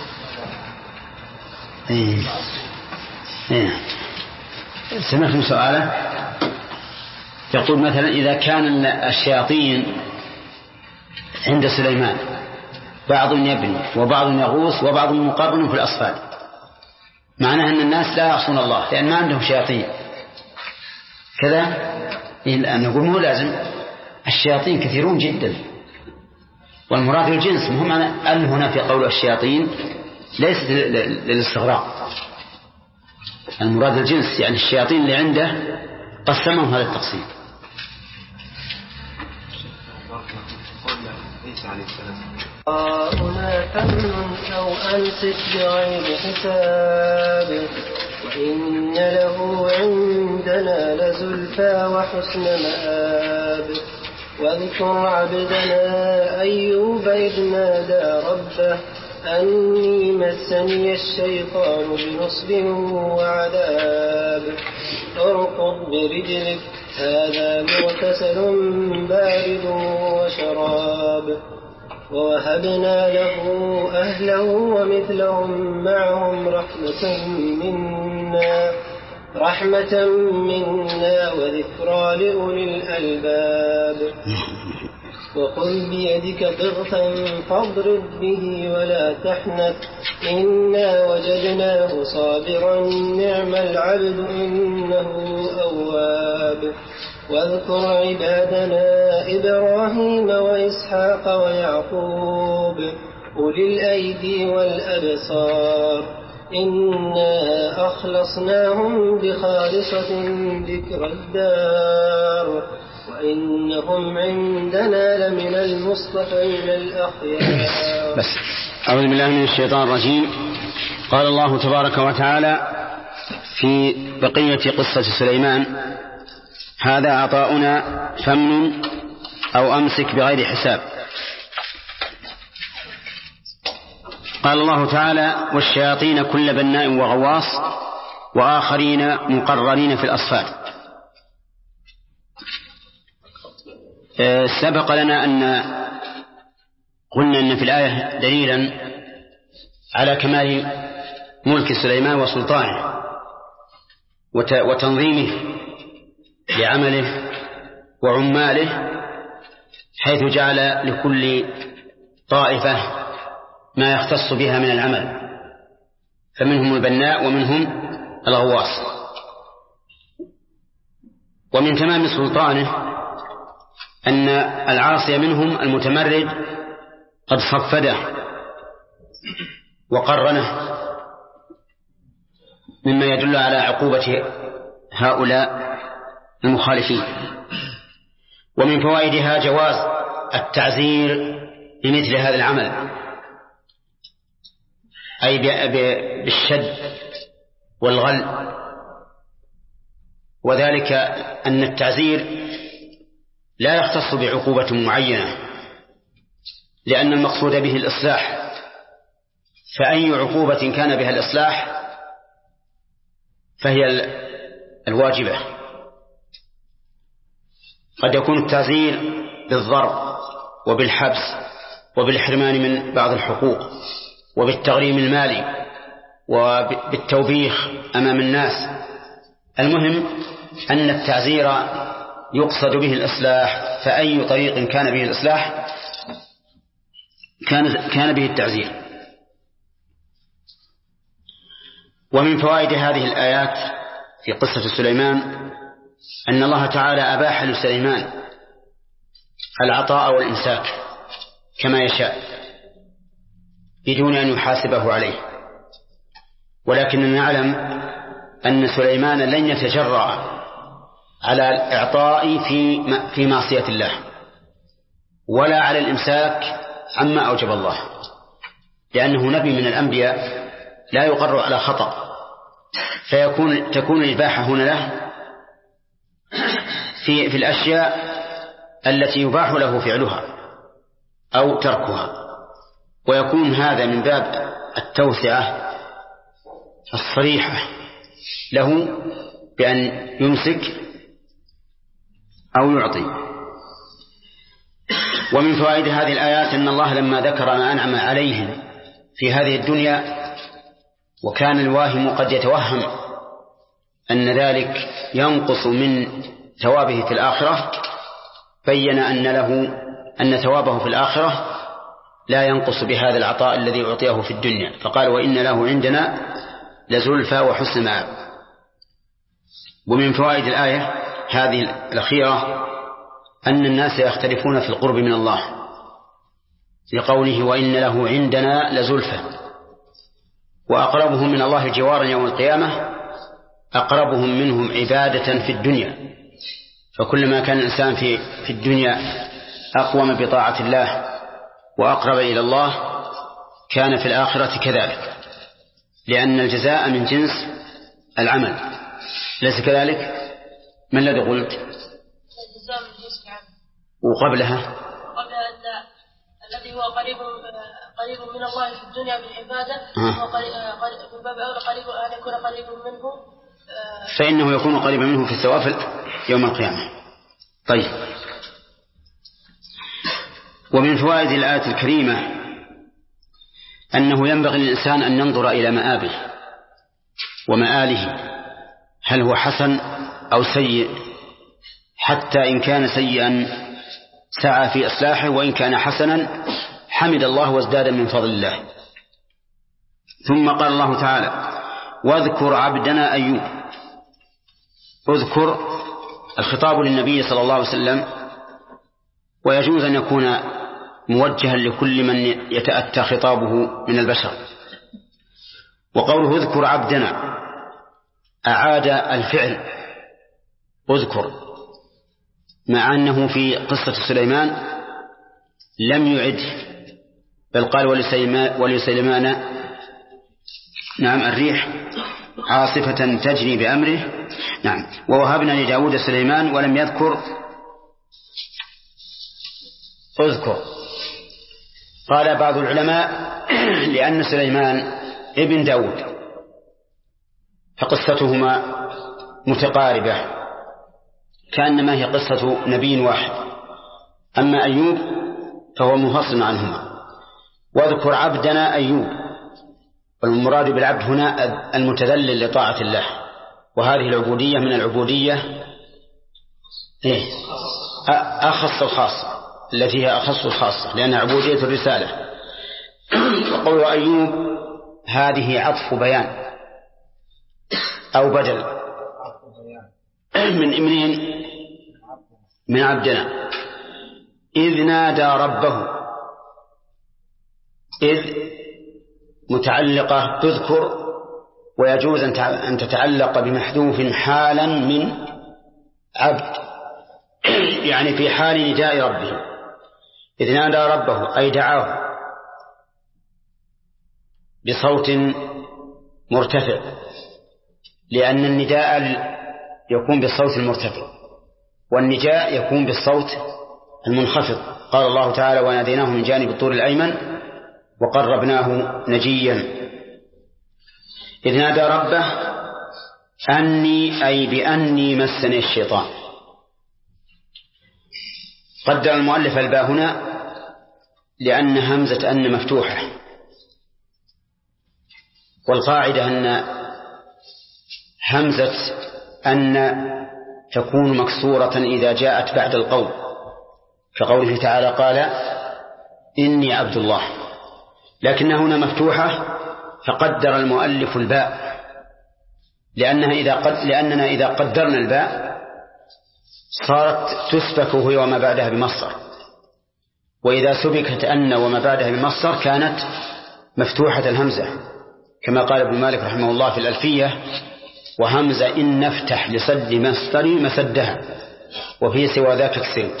سمعتم سؤاله؟ يقول مثلا إذا كان الشياطين عند سليمان بعض يبني وبعض يغوص وبعض مقرن في الأصفاد، معناها أن الناس لا يعصون الله لأن ما عندهم شياطين كذا. نقول مو لازم، الشياطين كثيرون جدا، والمراد الجنس مهم. أن هنا في قول الشياطين ليست للاستغراق، المراد الجنس، يعني الشياطين اللي عنده قسمهم هذا التقسيم. هنا تمن أو أمسك بغير حساب وإن له عندنا لزلفى وحسن مآب. واذكر عبدنا أيوب إذ نادى ربه أني مسني الشيطان بنصب وعذاب. اركض برجلك هذا مغتسل بارد وشراب. ووهبنا له أهله ومثلهم معهم رحمة منا وذكرى لأولي الألباب. وخذ بيدك ضغثا فاضرب به ولا تحنث إنا وجدناه صابرا نعم العبد إنه أواب. واذكر عبادنا إبراهيم وإسحاق ويعقوب أولي الأيدي والأبصار إنا أخلصناهم بخالصة ذكر الدار وإنهم عندنا لمن المصطفين الأخيار. بس أعوذ بالله من الشيطان الرجيم. قال الله تبارك وتعالى في بقية قصة سليمان: هذا عطاؤنا فمن أو أمسك بغير حساب. قال الله تعالى: والشياطين كل بناء وغواص وآخرين مقررين في الأصفاد. سبق لنا أن قلنا أن في الآية دليلا على كمال ملك سليمان وسلطانه وتنظيمه لعمله وعماله، حيث جعل لكل طائفة ما يختص بها من العمل، فمنهم البناء ومنهم الغواص. ومن تمام سلطانه أن العاصي منهم المتمرد قد صفده وقرنه، مما يدل على عقوبة هؤلاء المخالفين. ومن فوائدها جواز التعزير لمثل هذا العمل، أي بالشد والغل، وذلك أن التعزير لا يختص بعقوبة معينة، لأن المقصود به الإصلاح، فأي عقوبة كان بها الإصلاح فهي الواجبة. قد يكون التعزير بالضرب وبالحبس وبالحرمان من بعض الحقوق وبالتغريم المالي وبالتوبيخ أمام الناس. المهم أن التعزير يقصد به الإصلاح، فأي طريق كان به الإصلاح كان به التعزير. ومن فوائد هذه الآيات في قصة سليمان أن الله تعالى أباح لسليمان العطاء والإمساك كما يشاء بدون أن يحاسبه عليه، ولكننا نعلم أن سليمان لن يتجرأ على الإعطاء في معصية الله ولا على الإمساك عما أوجب الله، لأنه نبي من الأنبياء لا يقر على خطأ، تكون الإباحة هنا له في الأشياء التي يباح له فعلها أو تركها، ويكون هذا من باب التوسعة الصريحة له بأن يمسك أو يعطي. ومن فوائد هذه الآيات أن الله لما ذكر ما أنعم عليهم في هذه الدنيا، وكان الواهم قد يتوهم أن ذلك ينقص من ثوابه في الآخرة، بين أن ثوابه في الآخرة لا ينقص بهذا العطاء الذي أعطيه في الدنيا، فقال: وإن له عندنا لزلفى وحسن مآب. ومن فوائد الآية هذه الأخيرة أن الناس يختلفون في القرب من الله، لقوله: وإن له عندنا لزلفى، وأقربهم من الله جوارا يوم القيامة أقربهم منهم عبادة في الدنيا. فكلما كان الإنسان في الدنيا أقوم بطاعة الله وأقرب إلى الله كان في الآخرة كذلك، لأن الجزاء من جنس العمل، ليس كذلك؟ ما الذي قلت؟ وقبلها الذي هو قريب من الله في الدنيا بالعبادة من باب أولى قريب أن يكون قريب منه فإنه يكون قريبا منه في الثواب يوم القيامة. طيب، ومن فوائد الآية الكريمة أنه ينبغي للإنسان أن ينظر إلى مآبه ومآله، هل هو حسن أو سيء، حتى إن كان سيئا سعى في إصلاحه، وإن كان حسنا حمد الله وازداد من فضل الله. ثم قال الله تعالى: واذكر عبدنا أيوب. اذكر الخطاب للنبي صلى الله عليه وسلم، ويجوز أن يكون موجها لكل من يتأتى خطابه من البشر. وقوله اذكر عبدنا أعاد الفعل اذكر، مع أنه في قصة سليمان لم يعده، بل قال ولسليمان نعم الريح عاصفة تجري بأمره، نعم، ووهبنا لداود سليمان، ولم يذكر اذكر. قال بعض العلماء لأن سليمان ابن داود فقصتهما متقاربة، كأنما هي قصة نبي واحد، أما أيوب فهو منفصل عنهما. واذكر عبدنا أيوب، والمراد بالعبد هنا المتذلل لطاعة الله، وهذه العبودية من العبودية أخص الخاصة، التي هي أخص الخاصة، لأنها عبودية الرسالة. وقول أيوب هذه عطف بيان أو بدل من إمرين من عبدنا. إذ نادى ربه، إذ متعلقة تذكر، ويجوز أن تتعلق بمحذوف حالا من عبد، يعني في حال نداء ربه. إذ نادى ربه أي دعاه بصوت مرتفع، لأن النداء يكون بالصوت المرتفع، والنجاء يكون بالصوت المنخفض. قال الله تعالى: وناديناه من جانب الطور الأيمن وقربناه نجيا. إذ نادى ربه أني أي بأني مسني الشيطان. قدر المؤلف الباء هنا لأن همزة أن مفتوحة، والقاعدة أن همزة أن تكون مكسورة إذا جاءت بعد القول، كقوله تعالى: قال إني عبد الله، لكنها هنا مفتوحة فقدر المؤلف الباء، لأننا إذا قدرنا الباء صارت تسبك هي وما بعدها بمصدر، وإذا سبكت أن وما بعدها بمصدر كانت مفتوحة الهمزة، كما قال ابن مالك رحمه الله في الألفية: وهمزة إن نفتح لصد مصدري مسدها وفي سوى ذاك كسر.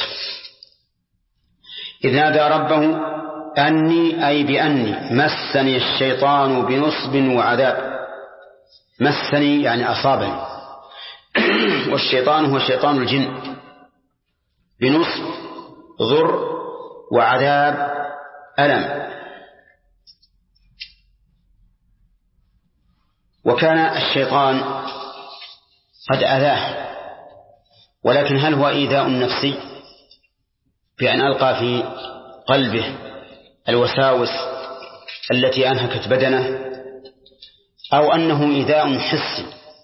إذ نادى ربه أني أي بأني مسني الشيطان بنصب وعذاب. مسني يعني أصابني، والشيطان هو شيطان الجن، بنصب ضر وعذاب ألم. وكان الشيطان قد أذاه، ولكن هل هو إيذاء نفسي بأن ألقى في قلبه الوساوس التي أنهكت بدنه، أو أنه إيذاء حسي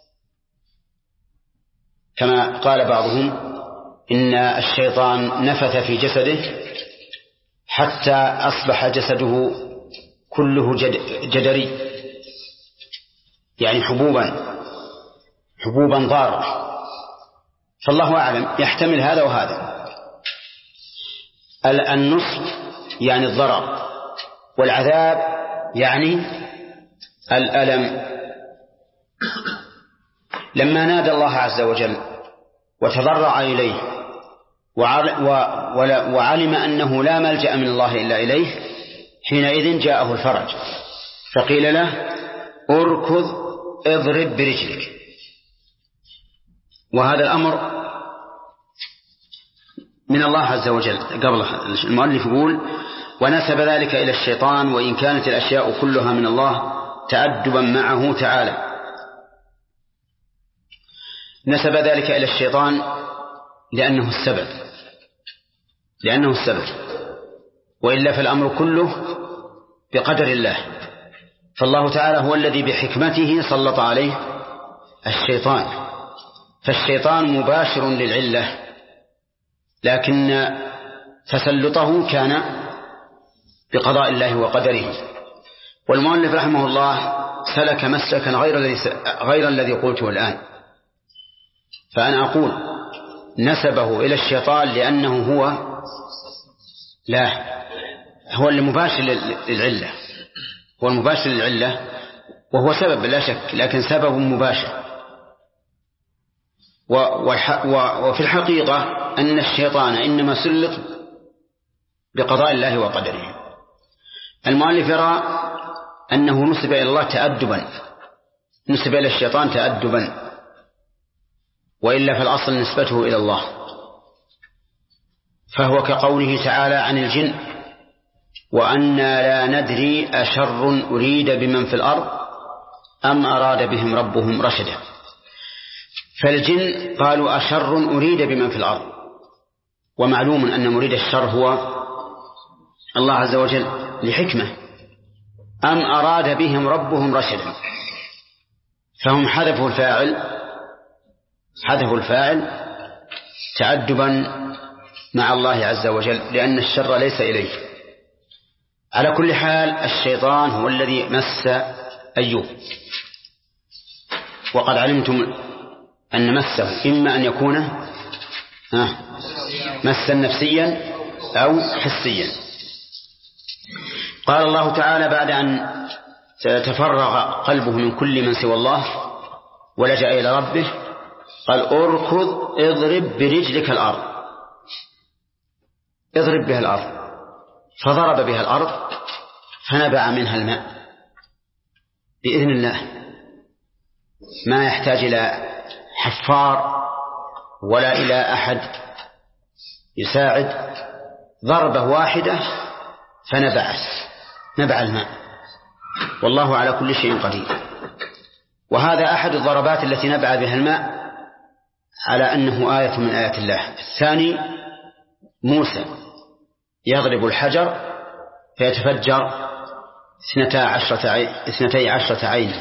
كما قال بعضهم إن الشيطان نفث في جسده حتى أصبح جسده كله جدري، يعني حبوبا ضارة. فالله أعلم، يحتمل هذا وهذا. النصب يعني الضرر، والعذاب يعني الألم. لما نادى الله عز وجل وتضرع إليه وعلم أنه لا ملجأ من الله إلا إليه، حينئذ جاءه الفرج، فقيل له: اركض اضرب برجلك. وهذا الأمر من الله عز وجل. قبله المؤلف يقول ونسب ذلك إلى الشيطان وإن كانت الأشياء كلها من الله تأدبا معه تعالى. نسب ذلك إلى الشيطان لأنه السبب وإلا فالأمر كله بقدر الله. فالله تعالى هو الذي بحكمته سلط عليه الشيطان، فالشيطان مباشر للعلة، لكن تسلطه كان بقضاء الله وقدره. والمؤلف رحمه الله سلك مسلكا غير الذي قلته الآن، فأنا أقول نسبه إلى الشيطان لأنه هو المباشر للعلة، هو المباشر للعلة وهو سبب لا شك، لكن سبب مباشر. وفي الحقيقة أن الشيطان إنما سلط بقضاء الله وقدره. المؤلف يرى أنه نسب إلى الله تأدبا، نسب إلى الشيطان تأدبا، وإلا فالأصل نسبته إلى الله. فهو كقوله تعالى عن الجن وأنا لا ندري أشر أريد بمن في الأرض أم أراد بهم ربهم رشدا. فالجن قالوا أشر أريد بمن في الأرض، ومعلوم أن مريد الشر هو الله عز وجل لحكمة. أم أراد بهم ربهم رشدا، فهم حذفوا الفاعل تأدبا مع الله عز وجل، لأن الشر ليس إليه. على كل حال الشيطان هو الذي مس أيوب، وقد علمتم أن مسه إما أن يكون مسا نفسيا أو حسيا. قال الله تعالى بعد أن تفرغ قلبه من كل من سوى الله ولجأ إلى ربه قال اركض اضرب برجلك الأرض، اضرب بها الأرض، فضرب بها الأرض فنبع منها الماء بإذن الله، ما يحتاج إلى حفار ولا إلى أحد يساعد، ضربة واحدة نبع الماء، والله على كل شيء قدير. وهذا أحد الضربات التي نبع بها الماء على أنه آية من آيات الله. الثاني موسى يضرب الحجر فيتفجر 12 عين.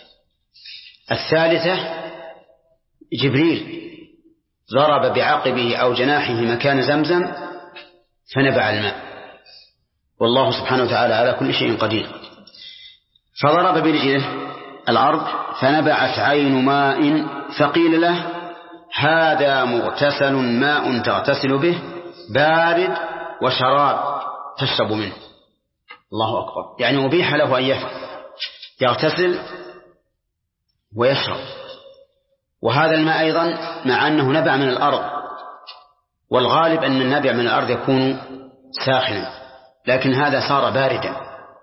الثالثة جبريل ضرب بعقبه أو جناحه مكان زمزم فنبع الماء، والله سبحانه وتعالى على كل شيء قدير. فضرب برجله الأرض فنبعت عين ماء فقيل له هذا مغتسل ماء تغتسل به بارد وشراب تشرب منه. الله أكبر، يعني أبيح له أن يغتسل ويشرب. وهذا الماء أيضا مع أنه نبع من الأرض، والغالب أن النبع من الأرض يكون ساخنا، لكن هذا صار باردا،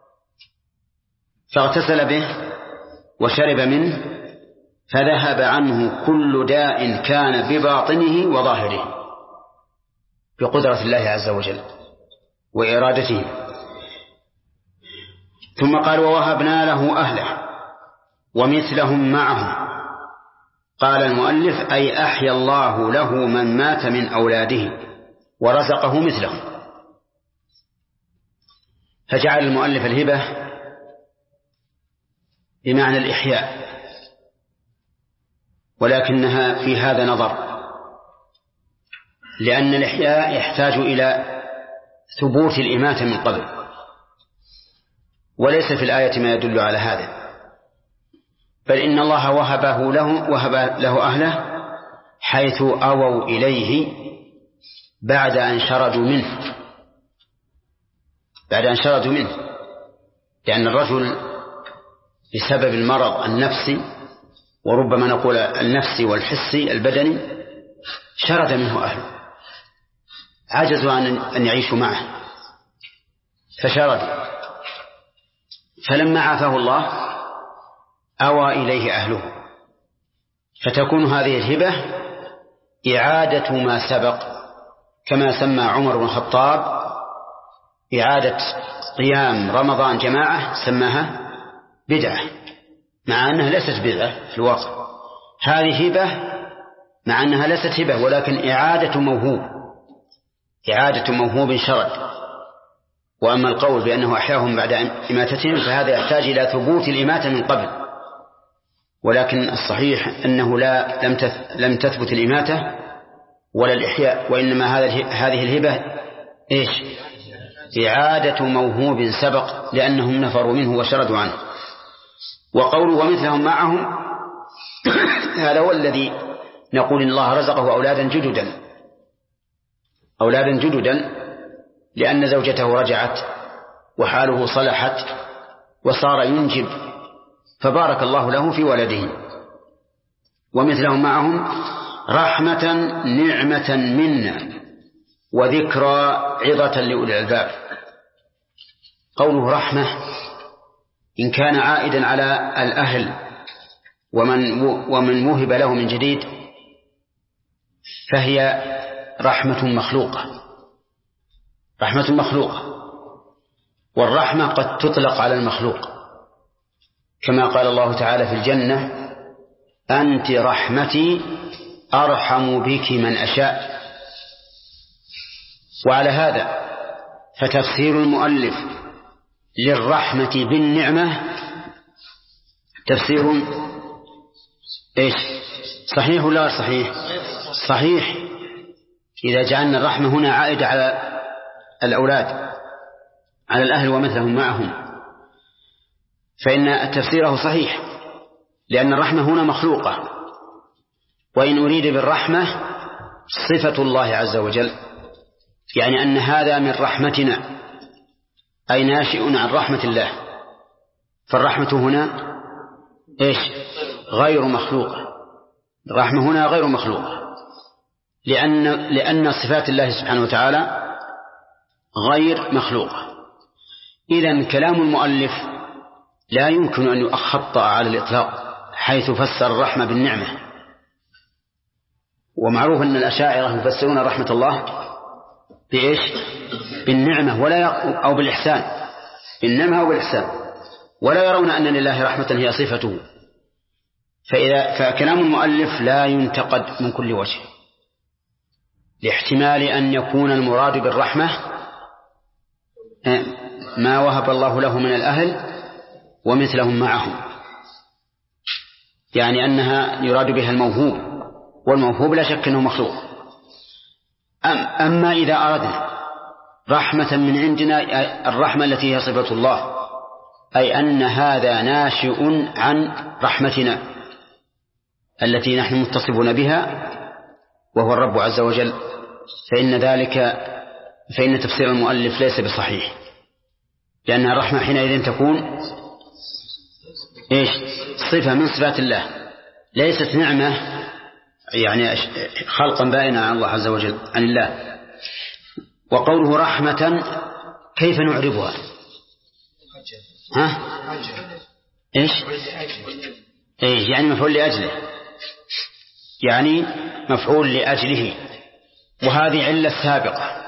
فاغتسل به وشرب منه فذهب عنه كل داء كان بباطنه وظاهره بقدرة الله عز وجل وإرادته. ثم قال ووهبنا له أهله ومثلهم معهم. قال المؤلف أي أحيا الله له من مات من أولاده ورزقه مثلهم. فجعل المؤلف الهبة بمعنى الإحياء، ولكنها في هذا نظر، لأن الإحياء يحتاج إلى ثبوت الإماتة من قبل، وليس في الآية ما يدل على هذا، بل إن الله وهب له أهله حيث أووا إليه بعد أن شردوا منه، لأن الرجل بسبب المرض النفسي وربما نقول النفسي والحسي البدني شرد منه أهله، عجزوا أن يعيشوا معه فشرد، فلما عافاه الله أوى إليه أهله، فتكون هذه الهبة إعادة ما سبق، كما سمى عمر بن الخطاب إعادة قيام رمضان جماعة سماها بدعة، مع أنها ليست بدعة في الواقع. هذه هبة مع أنها ليست هبة، ولكن إعادة موهوب شرد. وأما القول بأنه أحياهم بعد إماتتهم فهذا يحتاج إلى ثبوت الإماتة من قبل، ولكن الصحيح أنه لم تثبت الإماتة ولا الإحياء، وإنما هذه الهبة إعادة موهوب سبق لأنهم نفروا منه وشردوا عنه. وقوله ومثلهم معهم هذا هو الذي نقول إن الله رزقه أولادا جددا لأن زوجته رجعت وحاله صلحت وصار ينجب، فبارك الله له في ولده. ومثلهم معهم رحمة نعمة منا وذكرى عظة لأولي الألباب. قوله رحمة إن كان عائدا على الأهل ومن وهب له من جديد فهي رحمة مخلوقة، والرحمة قد تطلق على المخلوق، كما قال الله تعالى في الجنة أنت رحمتي أرحم بك من أشاء. وعلى هذا فتفسير المؤلف للرحمة بالنعمة تفسير صحيح ولا غير صحيح؟ صحيح إذا جعلنا الرحمة هنا عائدة على الأولاد على الأهل ومثلهم معهم، فإن تفسيره صحيح، لأن الرحمة هنا مخلوقة، وإن أريد بالرحمة صفة الله عز وجل، يعني أن هذا من رحمتنا أي ناشئ عن رحمة الله، فالرحمة هنا غير مخلوقة. الرحمة هنا غير مخلوقة لأن صفات الله سبحانه وتعالى غير مخلوقة. إذن كلام المؤلف لا يمكن أن يخطأ على الإطلاق حيث فسر الرحمة بالنعمة. ومعروف أن الأشاعرة يفسرون رحمة الله بالنعمة أو بالإحسان، بالنعمة أو بالإحسان، ولا يرون أن لله رحمة هي صفته. فكلام المؤلف لا ينتقد من كل وجه، لاحتمال أن يكون المراد بالرحمة ما وهب الله له من الأهل ومثلهم معهم، يعني أنها يراد بها الموهوب، والموهوب لا شك أنه مخلوق. أما إذا أردنا رحمة من عندنا الرحمة التي هي صفة الله، أي أن هذا ناشئ عن رحمتنا التي نحن متصفون بها وهو الرب عز وجل، فإن تفسير المؤلف ليس بصحيح، لأن الرحمة حينئذ تكون صفة من صفات الله، ليست نعمة يعني خلقا بائنا عن الله عز وجل عن الله. وقوله رحمة كيف نعربها؟ يعني مفعول لأجله، يعني مفعول لأجله. وهذه علة سابقة.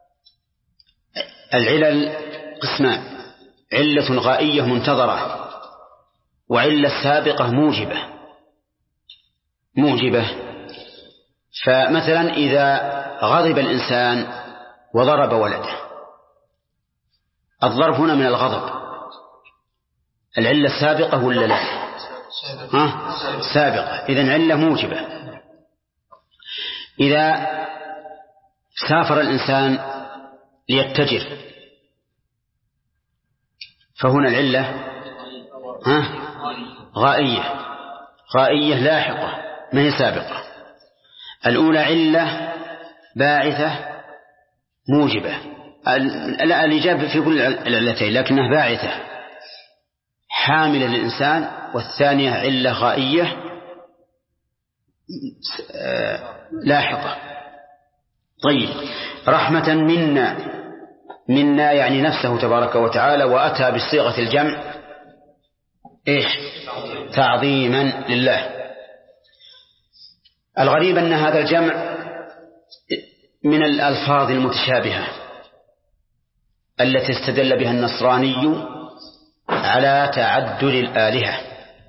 العلل قسمان: علة غائية منتظرة، وعلة سابقة موجبة. فمثلا إذا غضب الإنسان وضرب ولده، الضرب هنا من الغضب، العلة السابقة ولا لا؟ سابقة، إذن علة موجبة. إذا سافر الإنسان ليتجر فهنا العلة غائية لاحقة ما هي سابقة. الأولى علة باعثة موجبة، الإجابة في كل العلتين لكنها باعثة حاملة للإنسان، والثانية علة غائية لاحقة. طيب، رحمة منا يعني نفسه تبارك وتعالى، وأتى بصيغة الجمع تعظيما لله. الغريب أن هذا الجمع من الألفاظ المتشابهة التي استدل بها النصراني على تعدد الآلهة.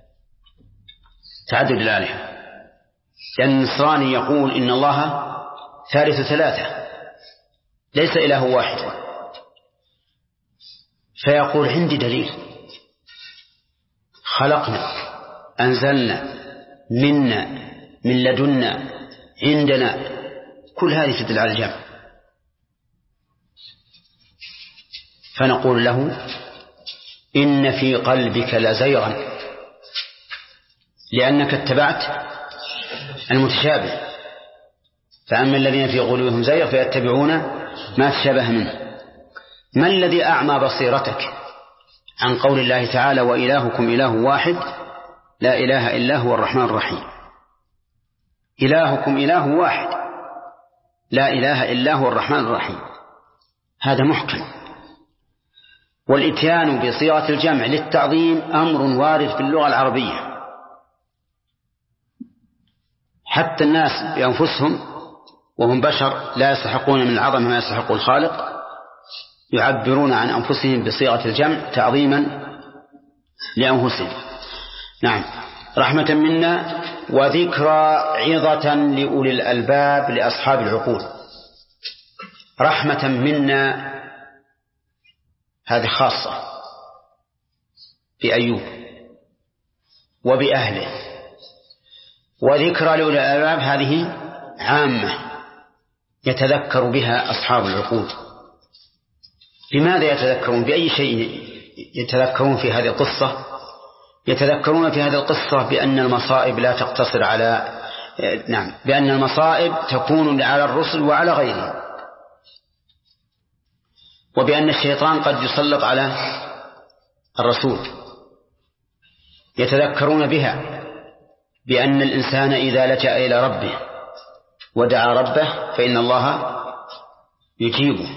لأن النصراني يقول إن الله ثالث ثلاثة ليس إله واحد، فيقول عندي دليل، خلقنا، أنزلنا، منا، من لدنا، عندنا، كل هذه تدل على الجمع. فنقول له إن في قلبك لزيغا، لأنك اتبعت المتشابه. فأما الذين في قلوبهم زيغ فيتبعون ما تشابه منه. ما الذي أعمى بصيرتك عن قول الله تعالى وإلهكم إله واحد لا إله إلا هو الرحمن الرحيم؟ إلهكم إله واحد لا إله إلا هو الرحمن الرحيم، هذا محكم. والإتيان بصيغة الجمع للتعظيم أمر وارد في اللغة العربية، حتى الناس بأنفسهم وهم بشر لا يستحقون من العظمة ما يستحق الخالق يعبرون عن أنفسهم بصيغة الجمع تعظيما لأنفسهم. نعم. رحمة منا وذكرى عظة لأولي الألباب لأصحاب العقول. رحمة منا هذه خاصة بأيوب وبأهله، وذكرى لأولي الألباب هذه عامة يتذكر بها أصحاب العقول. لماذا يتذكرون؟ بأي شيء يتذكرون في هذه القصة؟ يتذكرون في هذه القصة بأن المصائب لا تقتصر على بأن المصائب تكون على الرسل وعلى غيرهم، وبأن الشيطان قد يسلط على الرسول. يتذكرون بها بأن الإنسان إذا لجأ إلى ربه ودعا ربه فإن الله يجيبه.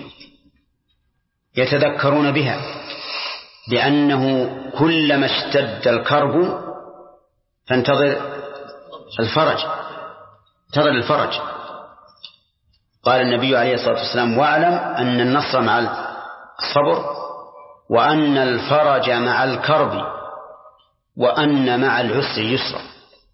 يتذكرون بها بأنه كلما اشتد الكرب فانتظر الفرج. قال النبي عليه الصلاة والسلام واعلم أن النصر مع الصبر وأن الفرج مع الكرب وأن مع العسر يسرا.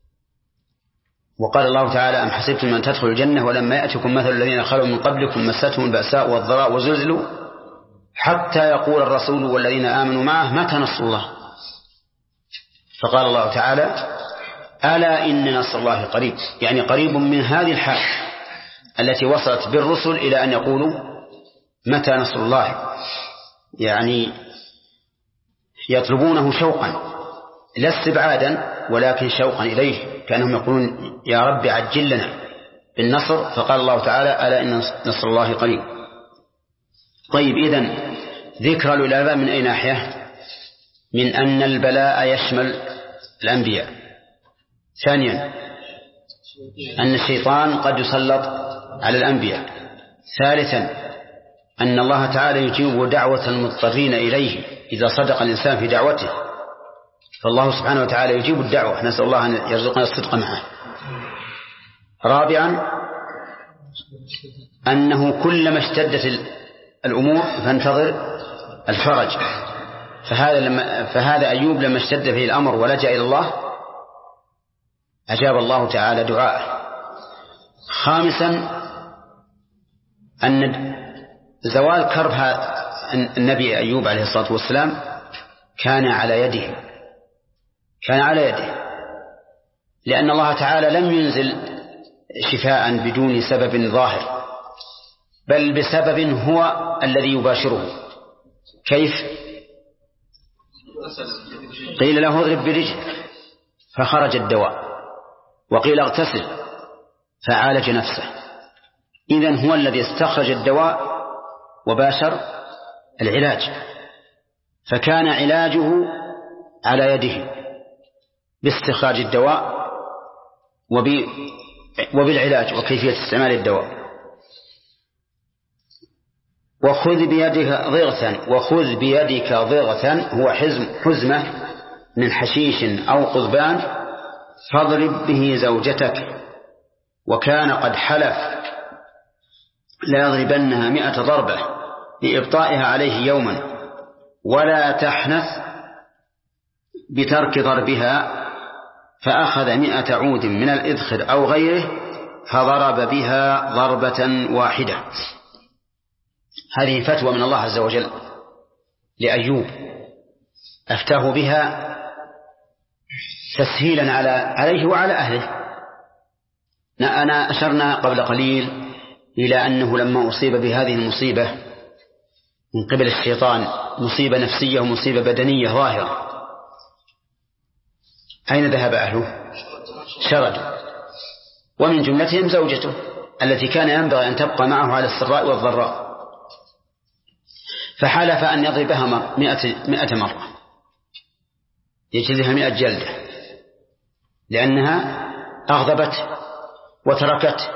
وقال الله تعالى أم حسبتم أن تدخلوا الجنة ولما يأتكم مثل الذين خلوا من قبلكم مستهم البأساء والضراء وزلزلوا حتى يقول الرسول والذين آمنوا معه متى نصر الله. فقال الله تعالى ألا إن نصر الله قريب، يعني قريب من هذه الحال التي وصلت بالرسل إلى أن يقولوا متى نصر الله، يعني يطلبونه شوقا لا استبعادا ولكن شوقا إليه، كأنهم يقولون يا رب عجل لنا بالنصر. فقال الله تعالى ألا إن نصر الله قريب. طيب، إذن ذكر الألباب من أي ناحية؟ من أن البلاء يشمل الأنبياء. ثانيا أن الشيطان قد يسلط على الأنبياء. ثالثا أن الله تعالى يجيب دعوة المضطرين إليه إذا صدق الإنسان في دعوته، فالله سبحانه وتعالى يجيب الدعوة، نسأل الله أن يرزقنا الصدق معه. رابعا أنه كلما اشتدت الأمور فانتظر الفرج، فهذا أيوب لما اشتد فيه الأمر ولجأ إلى الله أجاب الله تعالى دعاءه. خامسا أن زوال كرب النبي أيوب عليه الصلاة والسلام كان على يده، لأن الله تعالى لم ينزل شفاء بدون سبب ظاهر، بل بسبب هو الذي يباشره. كيف؟ قيل له اضرب برجلك فخرج الدواء، وقيل اغتسل فعالج نفسه. إذن هو الذي استخرج الدواء وباشر العلاج، فكان علاجه على يده باستخراج الدواء وبالعلاج وكيفية استعمال الدواء. وخذ بيدك ضغثا هو حزمة من حشيش أو قضبان فاضرب به زوجتك وكان قد حلف لا يضربنها 100 ضربة لإبطائها عليه يوما ولا تحنث بترك ضربها، فأخذ 100 عود من الإذخر أو غيره فضرب بها ضربة واحدة. هذه فتوى من الله عز وجل لأيوب، أفتاه بها تسهيلا عليه وعلى أهله. أنا أشرنا قبل قليل إلى أنه لما أصيب بهذه المصيبة من قبل الشيطان، مصيبة نفسية ومصيبة بدنية ظاهرة، أين ذهب أهله؟ شردوا، ومن جملتهم زوجته التي كان ينبغي أن تبقى معه على السراء والضراء، فحلف أن يضربها 100 مرة، يجلدها 100 جلدة، لأنها أغضبت وتركت.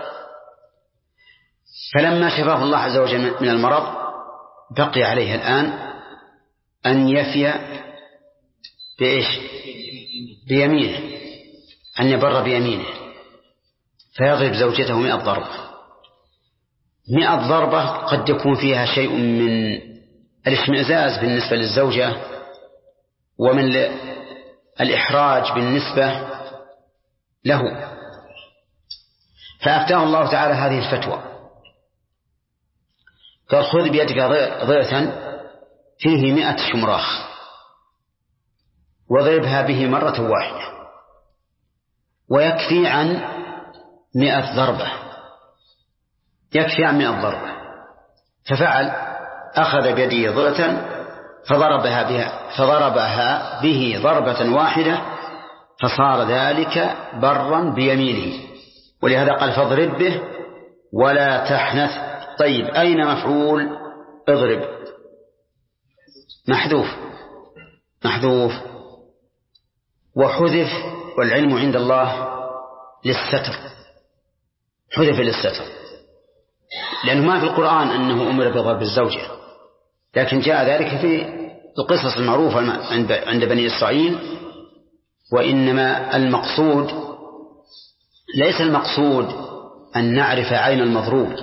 فلما شفاه الله عز وجل من المرض بقي عليه الآن أن يفي بإيش؟ بيمينه، أن يبر بيمينه، فيضرب زوجته 100 ضربة. 100 ضربة قد يكون فيها شيء من الاشمئزاز بالنسبة للزوجة ومن الإحراج بالنسبة له، فأفتاه الله تعالى هذه الفتوى، قال خذ بيدك ضغثا فيه 100 شمراخ وضربها به مرة واحدة ويكفي عن 100 ضربة، يكفي عن 100 ضربة. ففعل، أخذ بيده ضغثا فضربها به ضربة واحدة فصار ذلك برا بيمينه، ولهذا قال فاضرب به ولا تحنث. طيب أين مفعول اضرب؟ محذوف وحذف، والعلم عند الله للستر، حذف للستر، لأنه ما في القرآن أنه أمر بضرب الزوجة، لكن جاء ذلك في القصص المعروفة عند بني إسرائيل. وإنما المقصود ليس المقصود أن نعرف عين المضروب،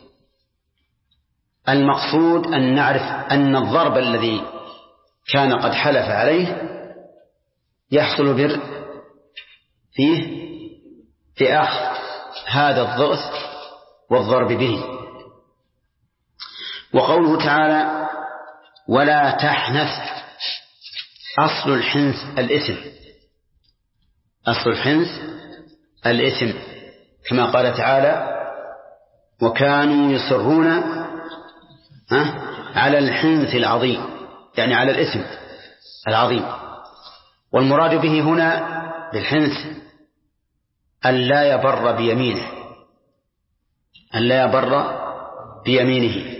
المقصود أن نعرف أن الضرب الذي كان قد حلف عليه يحصل بر فيه في أخذ هذا الضغث والضرب به. وقوله تعالى ولا تحنث، أصل الحنث الإثم، أصل الحنث الإثم، كما قال تعالى وكانوا يصرون على الحنث العظيم، يعني على الإثم العظيم. والمراد به هنا بالحنث أن لا يبر بيمينه، أن لا يبر بيمينه.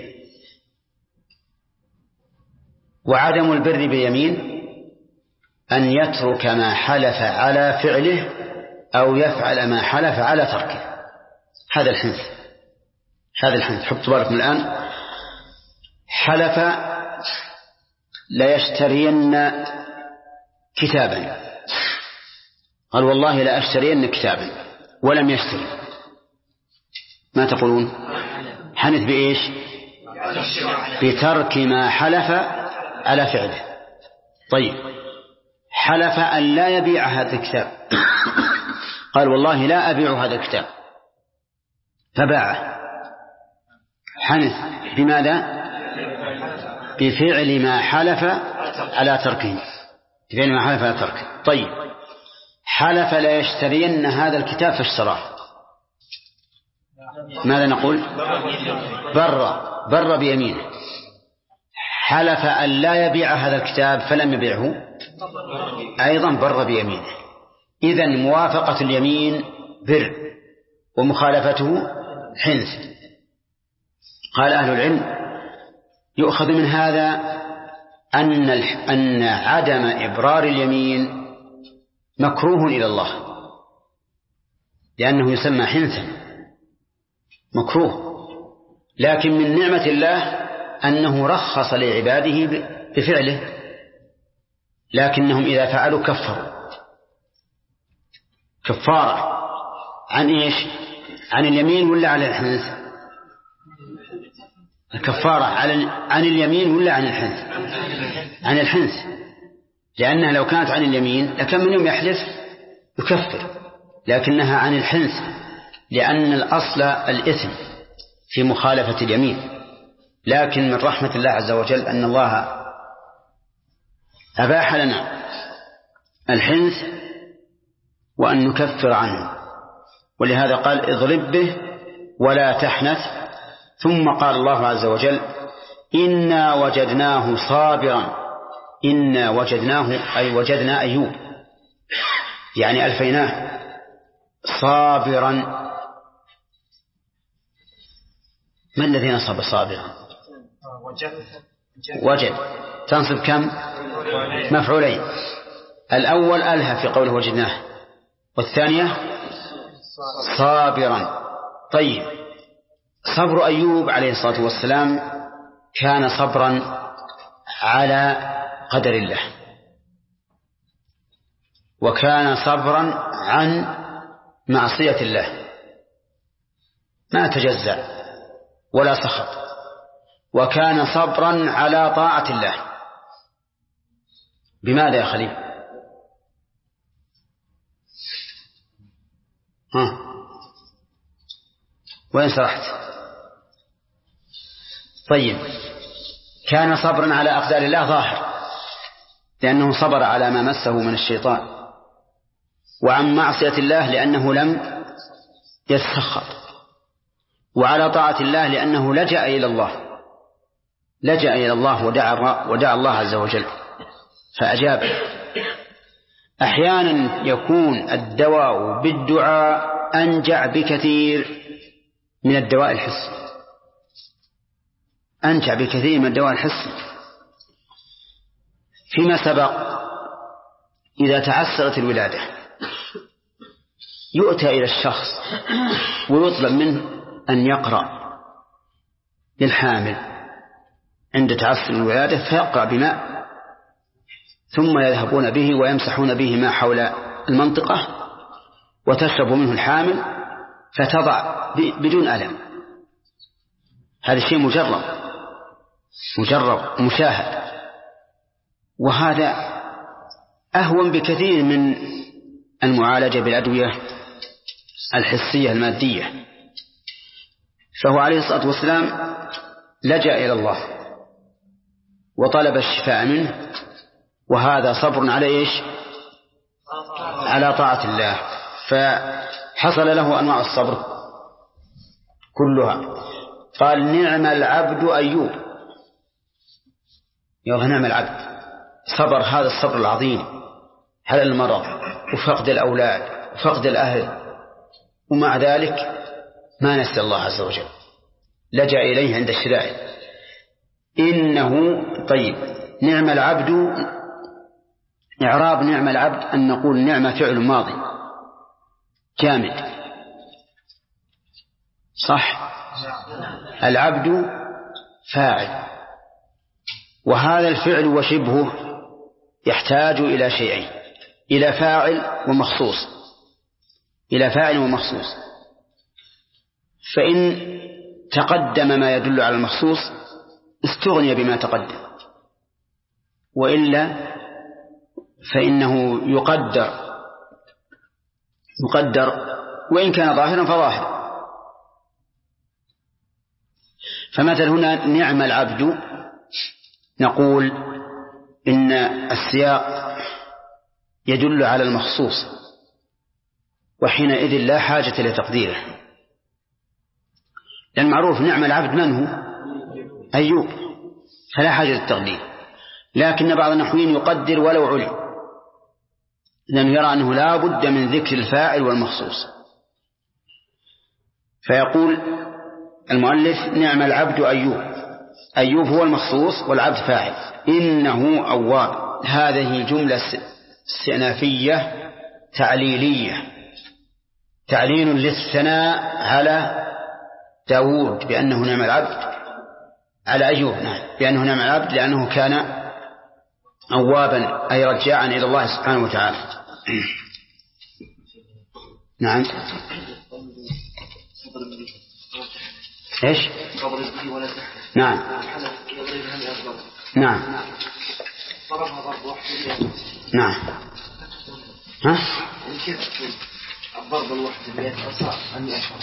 وعدم البر بيمين أن يترك ما حلف على فعله أو يفعل ما حلف على تركه، هذا الحنث، هذا الحنث. حطوا بالكم الآن، حلف لا يشترين كتابا، قال والله لا أشترين كتابا، ولم يشتري، ما تقولون؟ حنث بإيش؟ بترك ما حلف على فعله. طيب حلف أن لا يبيع هذا الكتاب، قال والله لا أبيع هذا الكتاب، فباعه، حنث بماذا؟ بفعل ما حلف على تركه، بفعل ما حلف على تركه. طيب حلف لا يشترين هذا الكتاب فاشتراه، ماذا نقول؟ بر بيمينه. حلف أن لا يبيع هذا الكتاب فلم يبيعه، أيضا بر بيمينه. إذن موافقة اليمين بر ومخالفته حنث. قال أهل العلم يؤخذ من هذا أن عدم إبرار اليمين مكروه إلى الله، لأنه يسمى حنثا مكروه، لكن من نعمة الله أنه رخص لعباده بفعله، لكنهم إذا فعلوا كفروا كفارة عن إيش؟ عن اليمين ولا عن الحنث؟ الكفارة عن اليمين ولا عن الحنث؟ عن الحنث، لأنها لو كانت عن اليمين لكان من يوم يحلف يكفر، لكنها عن الحنث لأن الأصل الإثم في مخالفة اليمين. لكن من رحمة الله عز وجل أن الله أباح لنا الحنث وأن نكفر عنه، ولهذا قال اضرب به ولا تحنث. ثم قال الله عز وجل إنا وجدناه صابرا. إنا وجدناه أي وجدنا أيوب، يعني ألفيناه صابرا. ما الذي نصب صابرا؟ وجد تنصب كم؟ مفعولين. الأول ألها في قوله وجدناه، والثانية صابرا. طيب، صبر أيوب عليه الصلاة والسلام كان صبرا على قدر الله، وكان صبرا عن معصية الله، ما تجزع ولا سخط، وكان صبرا على طاعة الله. بماذا يا خليل؟ وين سرحت؟ طيب، كان صبرا على أقدار الله ظاهر، لأنه صبر على ما مسه من الشيطان، وعن معصية الله لأنه لم يتسخط، وعلى طاعة الله لأنه لجأ إلى الله ودعا الله عز وجل فأجاب. أحيانا يكون الدواء بالدعاء أنجع بكثير من الدواء الحسي، أنجع بكثير من الدواء الحسي. فيما سبق إذا تعسرت الولادة يؤتى إلى الشخص ويطلب منه أن يقرأ للحامل عند تعسر الولادة، فيقرأ بماء ثم يذهبون به ويمسحون به ما حول المنطقة وتشرب منه الحامل فتضع بدون ألم. هذا شيء مجرب مشاهد، وهذا أهون بكثير من المعالجة بالأدوية الحسية المادية. فهو عليه الصلاة والسلام لجأ إلى الله وطلب الشفاء منه، وهذا صبر على إيش؟ على طاعة الله، فحصل له أنواع الصبر كلها. قال نعم العبد أيوب، يا نعم العبد، صبر هذا الصبر العظيم على المرض وفقد الأولاد وفقد الأهل، ومع ذلك ما نسى الله عز وجل، لجأ إليه عند الشدائد. إنه طيب، نعم العبد، إعراب نعم العبد أن نقول نعم فعل ماضي جامد، صح؟ العبد فاعل، وهذا الفعل وشبهه يحتاج إلى شيئين، إلى فاعل ومخصوص. فإن تقدم ما يدل على المخصوص استغني بما تقدم، وإلا فإنه يقدر وإن كان ظاهرا فظاهر. فمثل هنا نعم العبد، نقول إن السياق يدل على المخصوص، وحينئذ لا حاجة لتقديره، لأن معروف نعم العبد من هو؟ أيوب، فلا حاجة للتقدير. لكن بعض النحويين يقدر ولو علم، لأنه يرى أنه لا بد من ذكر الفاعل والمخصوص، فيقول المؤلف نعم العبد أيوب هو المخصوص والعبد فاعل. إنه أواب، هذه جملة استئنافية تعليلية، تعليل للثناء على داود بأنه نعم العبد، على أيوب بأنه نعم العبد، لأنه كان أوابا أي رجاعا إلى الله سبحانه وتعالى. نعم. إيش؟ فاضرب به ولا تحنث. نعم. الحنث يضربها لأصغر. نعم. ضربها ضرب واحد. نعم. ها؟ كيف الضرب الواحد 100 أصاع عن 100 أصاع؟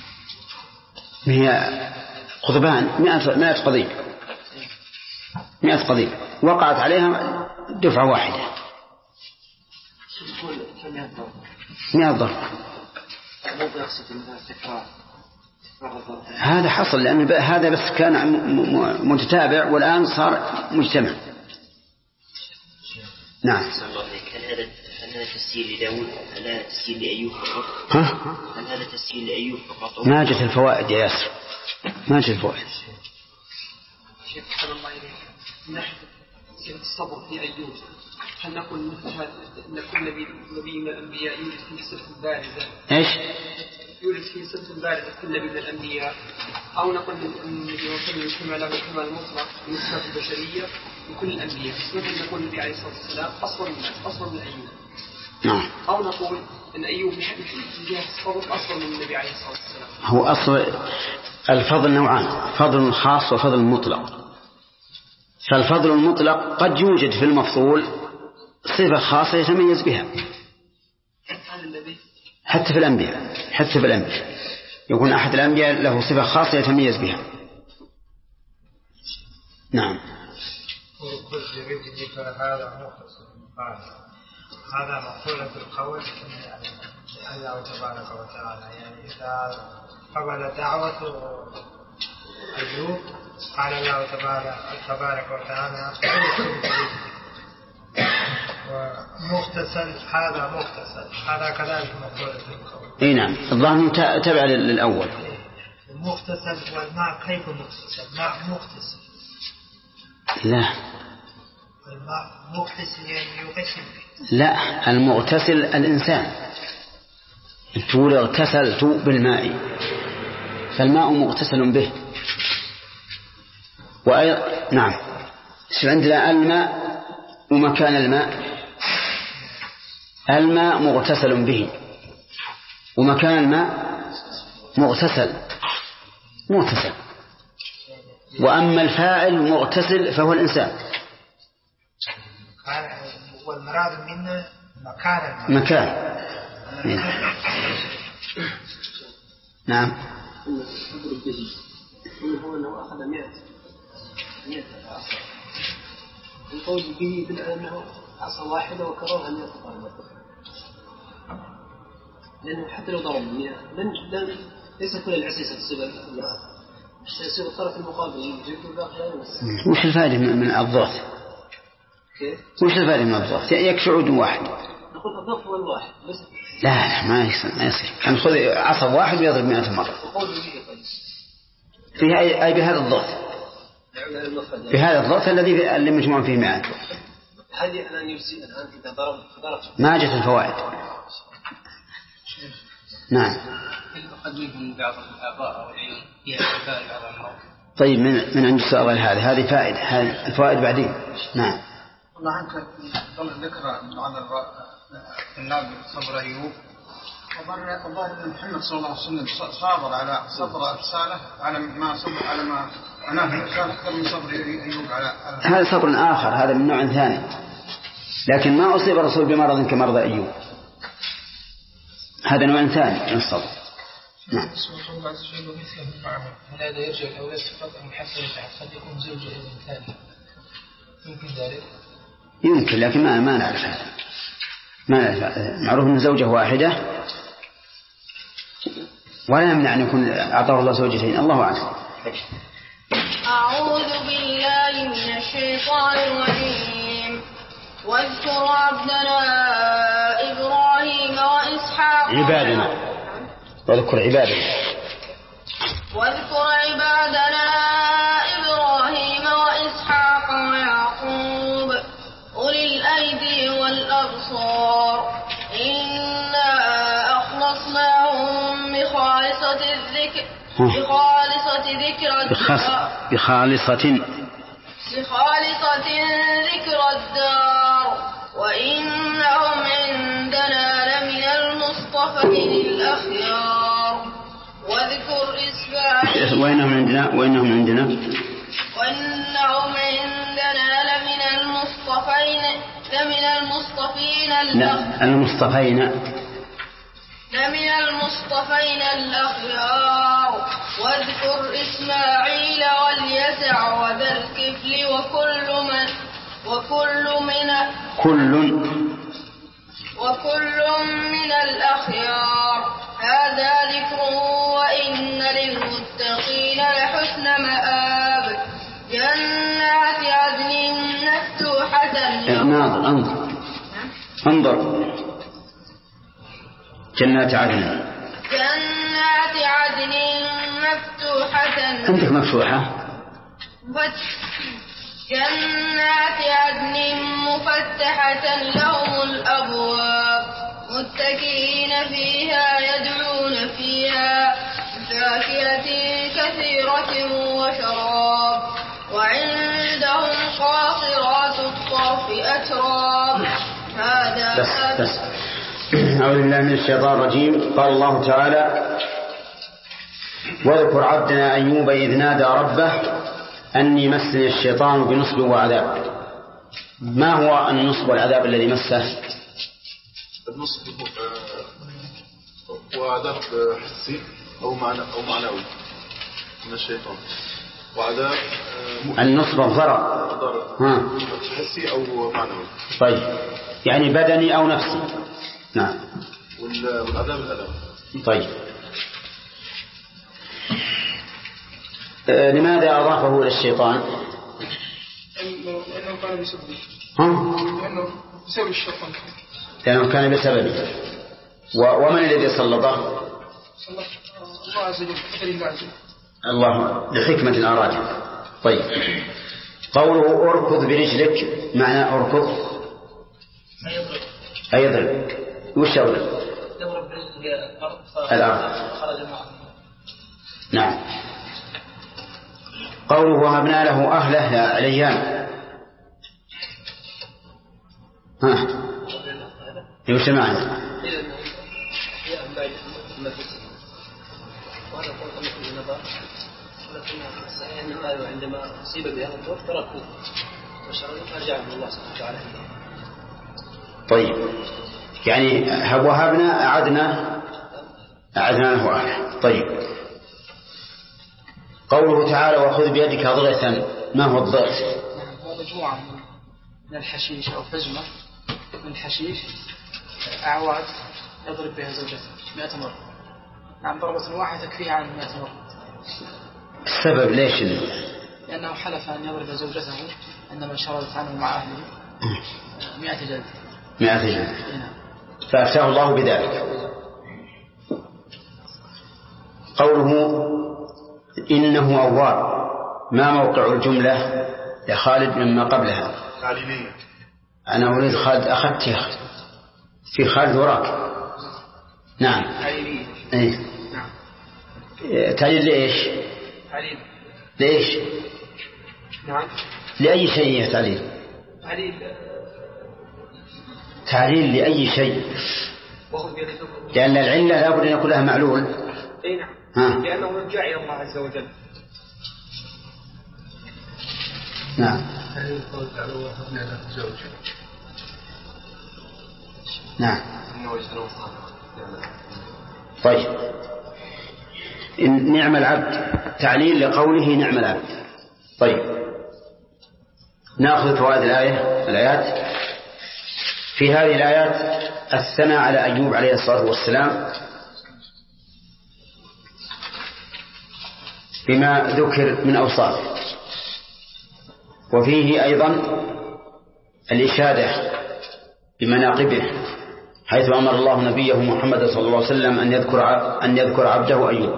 هي قضبان 100 قضيب. 100 قضيب وقعت عليها دفعة واحدة. 100 ضرب. هذا حصل لأن هذا بس كان متتابع والآن صار مجتمع. نعم. هل هذا تسجيل لداود؟ هل هذا تسجيل لأيوب فقط؟ هل هذا تسجيل لأيوب فقط؟ ما جت الفوائد يا ياسر، ما جت الفوائد. شيخ صلى الله عليه وسلم نحن سيرة الصبر في أيوب، هل نقول مثل هذا أن كل نبي من الأنبياء يوجد فيه صفة بارزة؟ إيش؟ يوجد فيه صفة بارزة كل نبي من الأنبياء، أو نقول أن النبي وسلم كما له الكمال المطلق من الصفات البشرية لكل الأنبياء، مثل نقول النبي عليه الصلاة والسلام أصغر من أيوب. نعم. أو نقول أن أيوب من جهة الصبر أصغر من النبي عليه الصلاة والسلام. هو أصل الفضل نوعان، فضل خاص وفضل مطلق. فالفضل المطلق قد يوجد في المفضول صفة خاصة يتميز بها حتى في الأنبياء يكون أحد الأنبياء له صفة خاصة يتميز بها. نعم. هذا مقولة القول الله تبارك وتعالى، يعني إذا قبل دعوة أيوب قال الله تبارك وتعالى ومغتسل، هذا مغتسل، هذا كذلك مقولة القول. اي نعم، الظاهر تابع للأول. المغتسل والماء كيف مغتسل؟ ماء مغتسل. لا. الماء مغتسل يعني يغسل. لا، المغتسل الإنسان. تقول اغتسلت بالماء، فالماء مغتسل به. نعم. عندنا الماء ومكان الماء مغتسل به، ومكان الماء مغتسل. وأما الفاعل مغتسل فهو الإنسان. والمراد منه مكان. نعم. هو أنه أخذ 100 عصا، القول به أنه عصا واحدة وكررها 100 مرة، لأنه حتى لو ضرب 100 ليس كل العصا تصيب المرأة، سيصير الطرف المقابل يجب الباقي لا يمس. وش الفائدة من الضغط؟ كيف؟ وش الفائدة من الضغط؟ يكفي عود واحد. نقول الضغط هو الواحد بس. لا ما يصير. يعني خذ عصا واحد ويضرب 100 مرة. في أي بهذا الضغط. في هذا الضغط الذي مجموع فيه 100. هذه الآن يجزي الآن إذا ضرب ما جت الفوائد. نعم. قد يكون بعض الآباء والعيون فيها شفاء بعض الأمراض. طيب من عند السؤال هذه فائدة، هذه الفوائد بعدين. نعم. الله عنك ذكر عن النبي صبر أيوب، وظاهر محمد صلى الله عليه وسلم صابر على صبر أرساله على ما صبر على ما أناه كان أكثر من صبر أيوب على هذا صبر آخر، هذا من نوع ثاني، لكن ما أصيب الرسول بمرض كمرض أيوب، هذا نوع ثاني من الصبر. نعم. هذا يرجع الأولاد فقط أن حتى قد يكون زوجه ابن ثاني، يمكن ذلك؟ يمكن، لكن ما نعرف هذا. معروف أن زوجة واحدة، ولا يمنع أن يكون أعطاه الله زوجتين، الله أعلم. أعوذ بالله من الشيطان الرجيم. واذكر عبدنا إبراهيم وإسحاق واذكر عبادنا إبراهيم وإسحاق ويعقوب أولي الأيدي والأبصار إنا أخلصناهم بخالصة ذكر الدار وإنهم عندنا لمن المصطفين الأخيار. واذكر إسماعيل وإنهم عندنا وإنهم عندنا لمن المصطفين الأخيار. واذكر إسماعيل واليسع وذا الكفل وكل من الأخيار. هذا ذكر وإن للمتقين لحسن مآب. جنات عدن مفتوحة انظر جنات عدن مفتوحة عندك مفتوحة جنات عدن مفتحة لهم الأبواب متكئين فيها يدعون فيها بفاكهة كثيرة وشراب. وعندهم قاصرات الطرف أتراب. هذا بس. أعوذ بالله من الشيطان الرجيم. قال الله تعالى: واذكر عبدنا أيوب إذ نادى ربه أني مسني الشيطان بنصب وعذاب. ما هو النصب والعذاب الذي مسه؟ النصب وعذاب حسي أو معنوي من الشيطان، وعذاب النصب الضرر حسي أو معنوي. طيب، يعني بدني أو نفسي. نعم. والعذاب الألم. طيب، لماذا أضافه إلى الشيطان؟ لأنه كان بسببه. لأنه بسبب الشيطان. لأنه كان بسببه. ومن الذي سلطه؟ الله عز وجل. الله لحكمة أرادها. طيب، قوله أركض برجلك، معنى أركض أي يضرب. وش يضرب؟ يضرب الأرض. نعم. قوله وهبنا له أهله يا عليان. وش معنى؟ وهذا قول في النظر، ولكن الصحيح أن قالوا عندما أصيب بهذا الدور تركوه وشرعوا فرجعهم الله سبحانه وتعالى. طيب، يعني وهبنا أعدنا له أهله. طيب، قوله تعالى وخذ بيدك ضغثا، ما هو الضغث؟ هو مجموعة من الحشيش أو حزمة من الحشيش أعواد يضرب بها زوجته 100 مرة. نعم، ضربة واحدة تكفيها عن 100 مرة. السبب ليش؟ لأنه حلف أن يضرب زوجته عندما شردت عنه مع أهله 100 جلد. 100 جلد. فأفتاه الله بذلك. قوله إنه أواب، ما موقع الجملة لخالد مما قبلها؟ تعليلية. أنا أريد خالد، أخذتها في خالد وراك. نعم. تعليلية. إيه. نعم. تعليل لإيش؟ تعليل. لإيش؟ نعم. لأي شيء تعليل؟ تعليل لأي شيء؟ لأن العلة لابد أن يكون لها معلول. أي نعم. لأنه رجع إلى الله عز وجل. نعم. نعم. طيب، نعم العبد، تعليل لقوله نعم العبد. طيب، نأخذ فوائد الآيات. في هذه الآيات الثناء على أيوب عليه الصلاة والسلام بما ذكر من أوصافه، وفيه أيضا الإشادة بمناقبه، حيث أمر الله نبيه محمد صلى الله عليه وسلم أن يذكر عبده أيوب.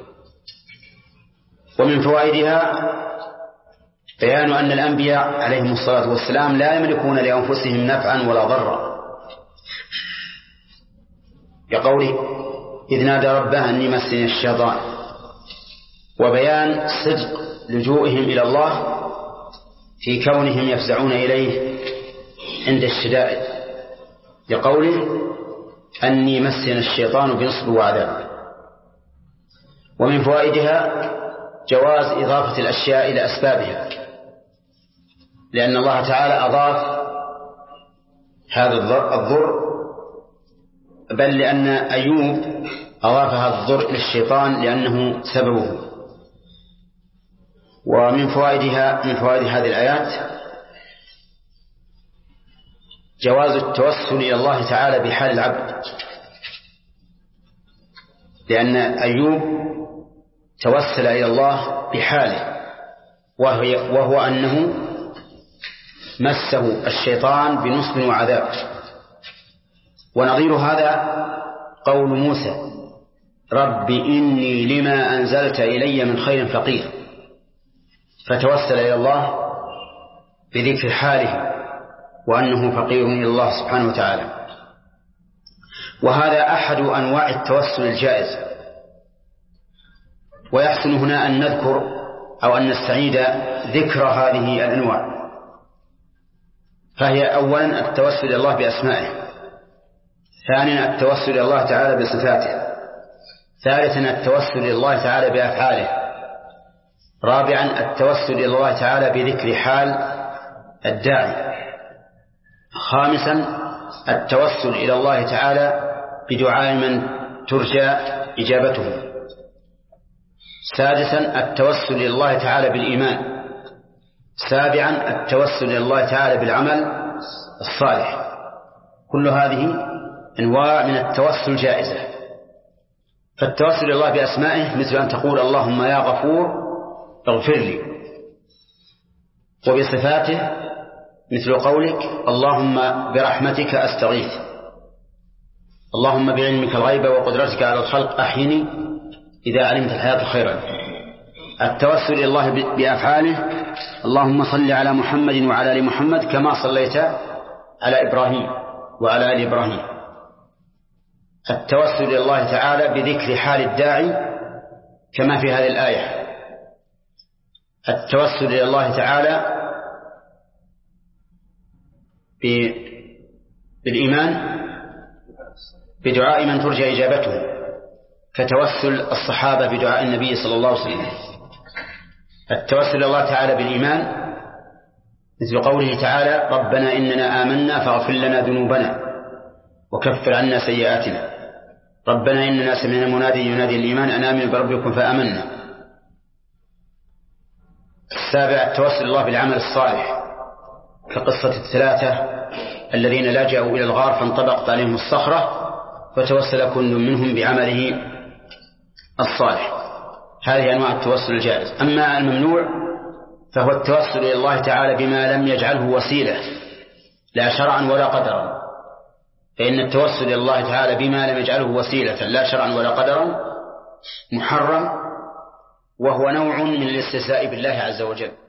ومن فوائدها بيان أن الأنبياء عليهم الصلاة والسلام لا يملكون لأنفسهم نفعا ولا ضرا، كقوله إذ نادى ربه أني مسني الشيطان. وبيان صدق لجوئهم إلى الله في كونهم يفزعون إليه عند الشدائد، لقوله أني مسني الشيطان بنصب وعذاب. ومن فوائدها جواز إضافة الأشياء إلى أسبابها، لأن الله تعالى أضاف هذا الضر، بل لأن أيوب أضاف هذا الضر إلى الشيطان لأنه سببه. ومن فوائد هذه الآيات جواز التوسل إلى الله تعالى بحال العبد، لأن أيوب توسل إلى الله بحاله، وهو أنه مسه الشيطان بنصب وعذاب. ونظير هذا قول موسى: رب إني لما أنزلت إلي من خير فقير، فتوسل إلى الله بذكر حاله وأنه فقير إلى الله سبحانه وتعالى. وهذا أحد أنواع التوسل الجائز. ويحسن هنا أن نذكر أو أن نستعيد ذكر هذه الأنواع. فهي أولا التوسل إلى الله بأسمائه، ثانيا التوسل إلى الله تعالى بصفاته، ثالثا التوسل إلى الله تعالى بأفعاله، رابعا التوسل إلى الله تعالى بذكر حال الداعي، خامسا التوسل إلى الله تعالى بدعاء من ترجى إجابته، سادسا التوسل إلى الله تعالى بالإيمان، سابعا التوسل إلى الله تعالى بالعمل الصالح. كل هذه أنواع من التوسل جائزة. فالتوسل إلى الله بأسمائه مثل أن تقول اللهم يا غفور اغفر لي، وبصفاته مثل قولك اللهم برحمتك أستغيث، اللهم بعلمك الغيب وقدرتك على الخلق أحيني إذا علمت الحياة خيرا. التوسل إلى الله بأفعاله: اللهم صل على محمد وعلى آل محمد كما صليت على إبراهيم وعلى آل إبراهيم. التوسل إلى الله تعالى بذكر حال الداعي كما في هذه الآية. التوسل إلى الله تعالى بالإيمان بدعاء من ترجى إجابته، كتوسل الصحابة بدعاء النبي صلى الله عليه وسلم. التوسل إلى الله تعالى بالإيمان مثل قوله تعالى ربنا إننا آمنا فاغفر لنا ذنوبنا وكفر عنا سيئاتنا، ربنا إننا سمعنا منادي ينادي الإيمان أن آمنوا بربكم فآمنا. السابع التوسل إلى الله بالعمل الصالح، كقصة الثلاثة الذين لجأوا إلى الغار فانطبقت عليهم الصخرة فتوسل كل منهم بعمله الصالح. هذه أنواع التوسل الجائز. أما الممنوع فهو التوسل إلى الله تعالى بما لم يجعله وسيلة لا شرعا ولا قدرا، فإن التوسل إلى الله تعالى بما لم يجعله وسيلة لا شرعا ولا قدرا محرم، وهو نوع من الاستهزاء بالله عز وجل.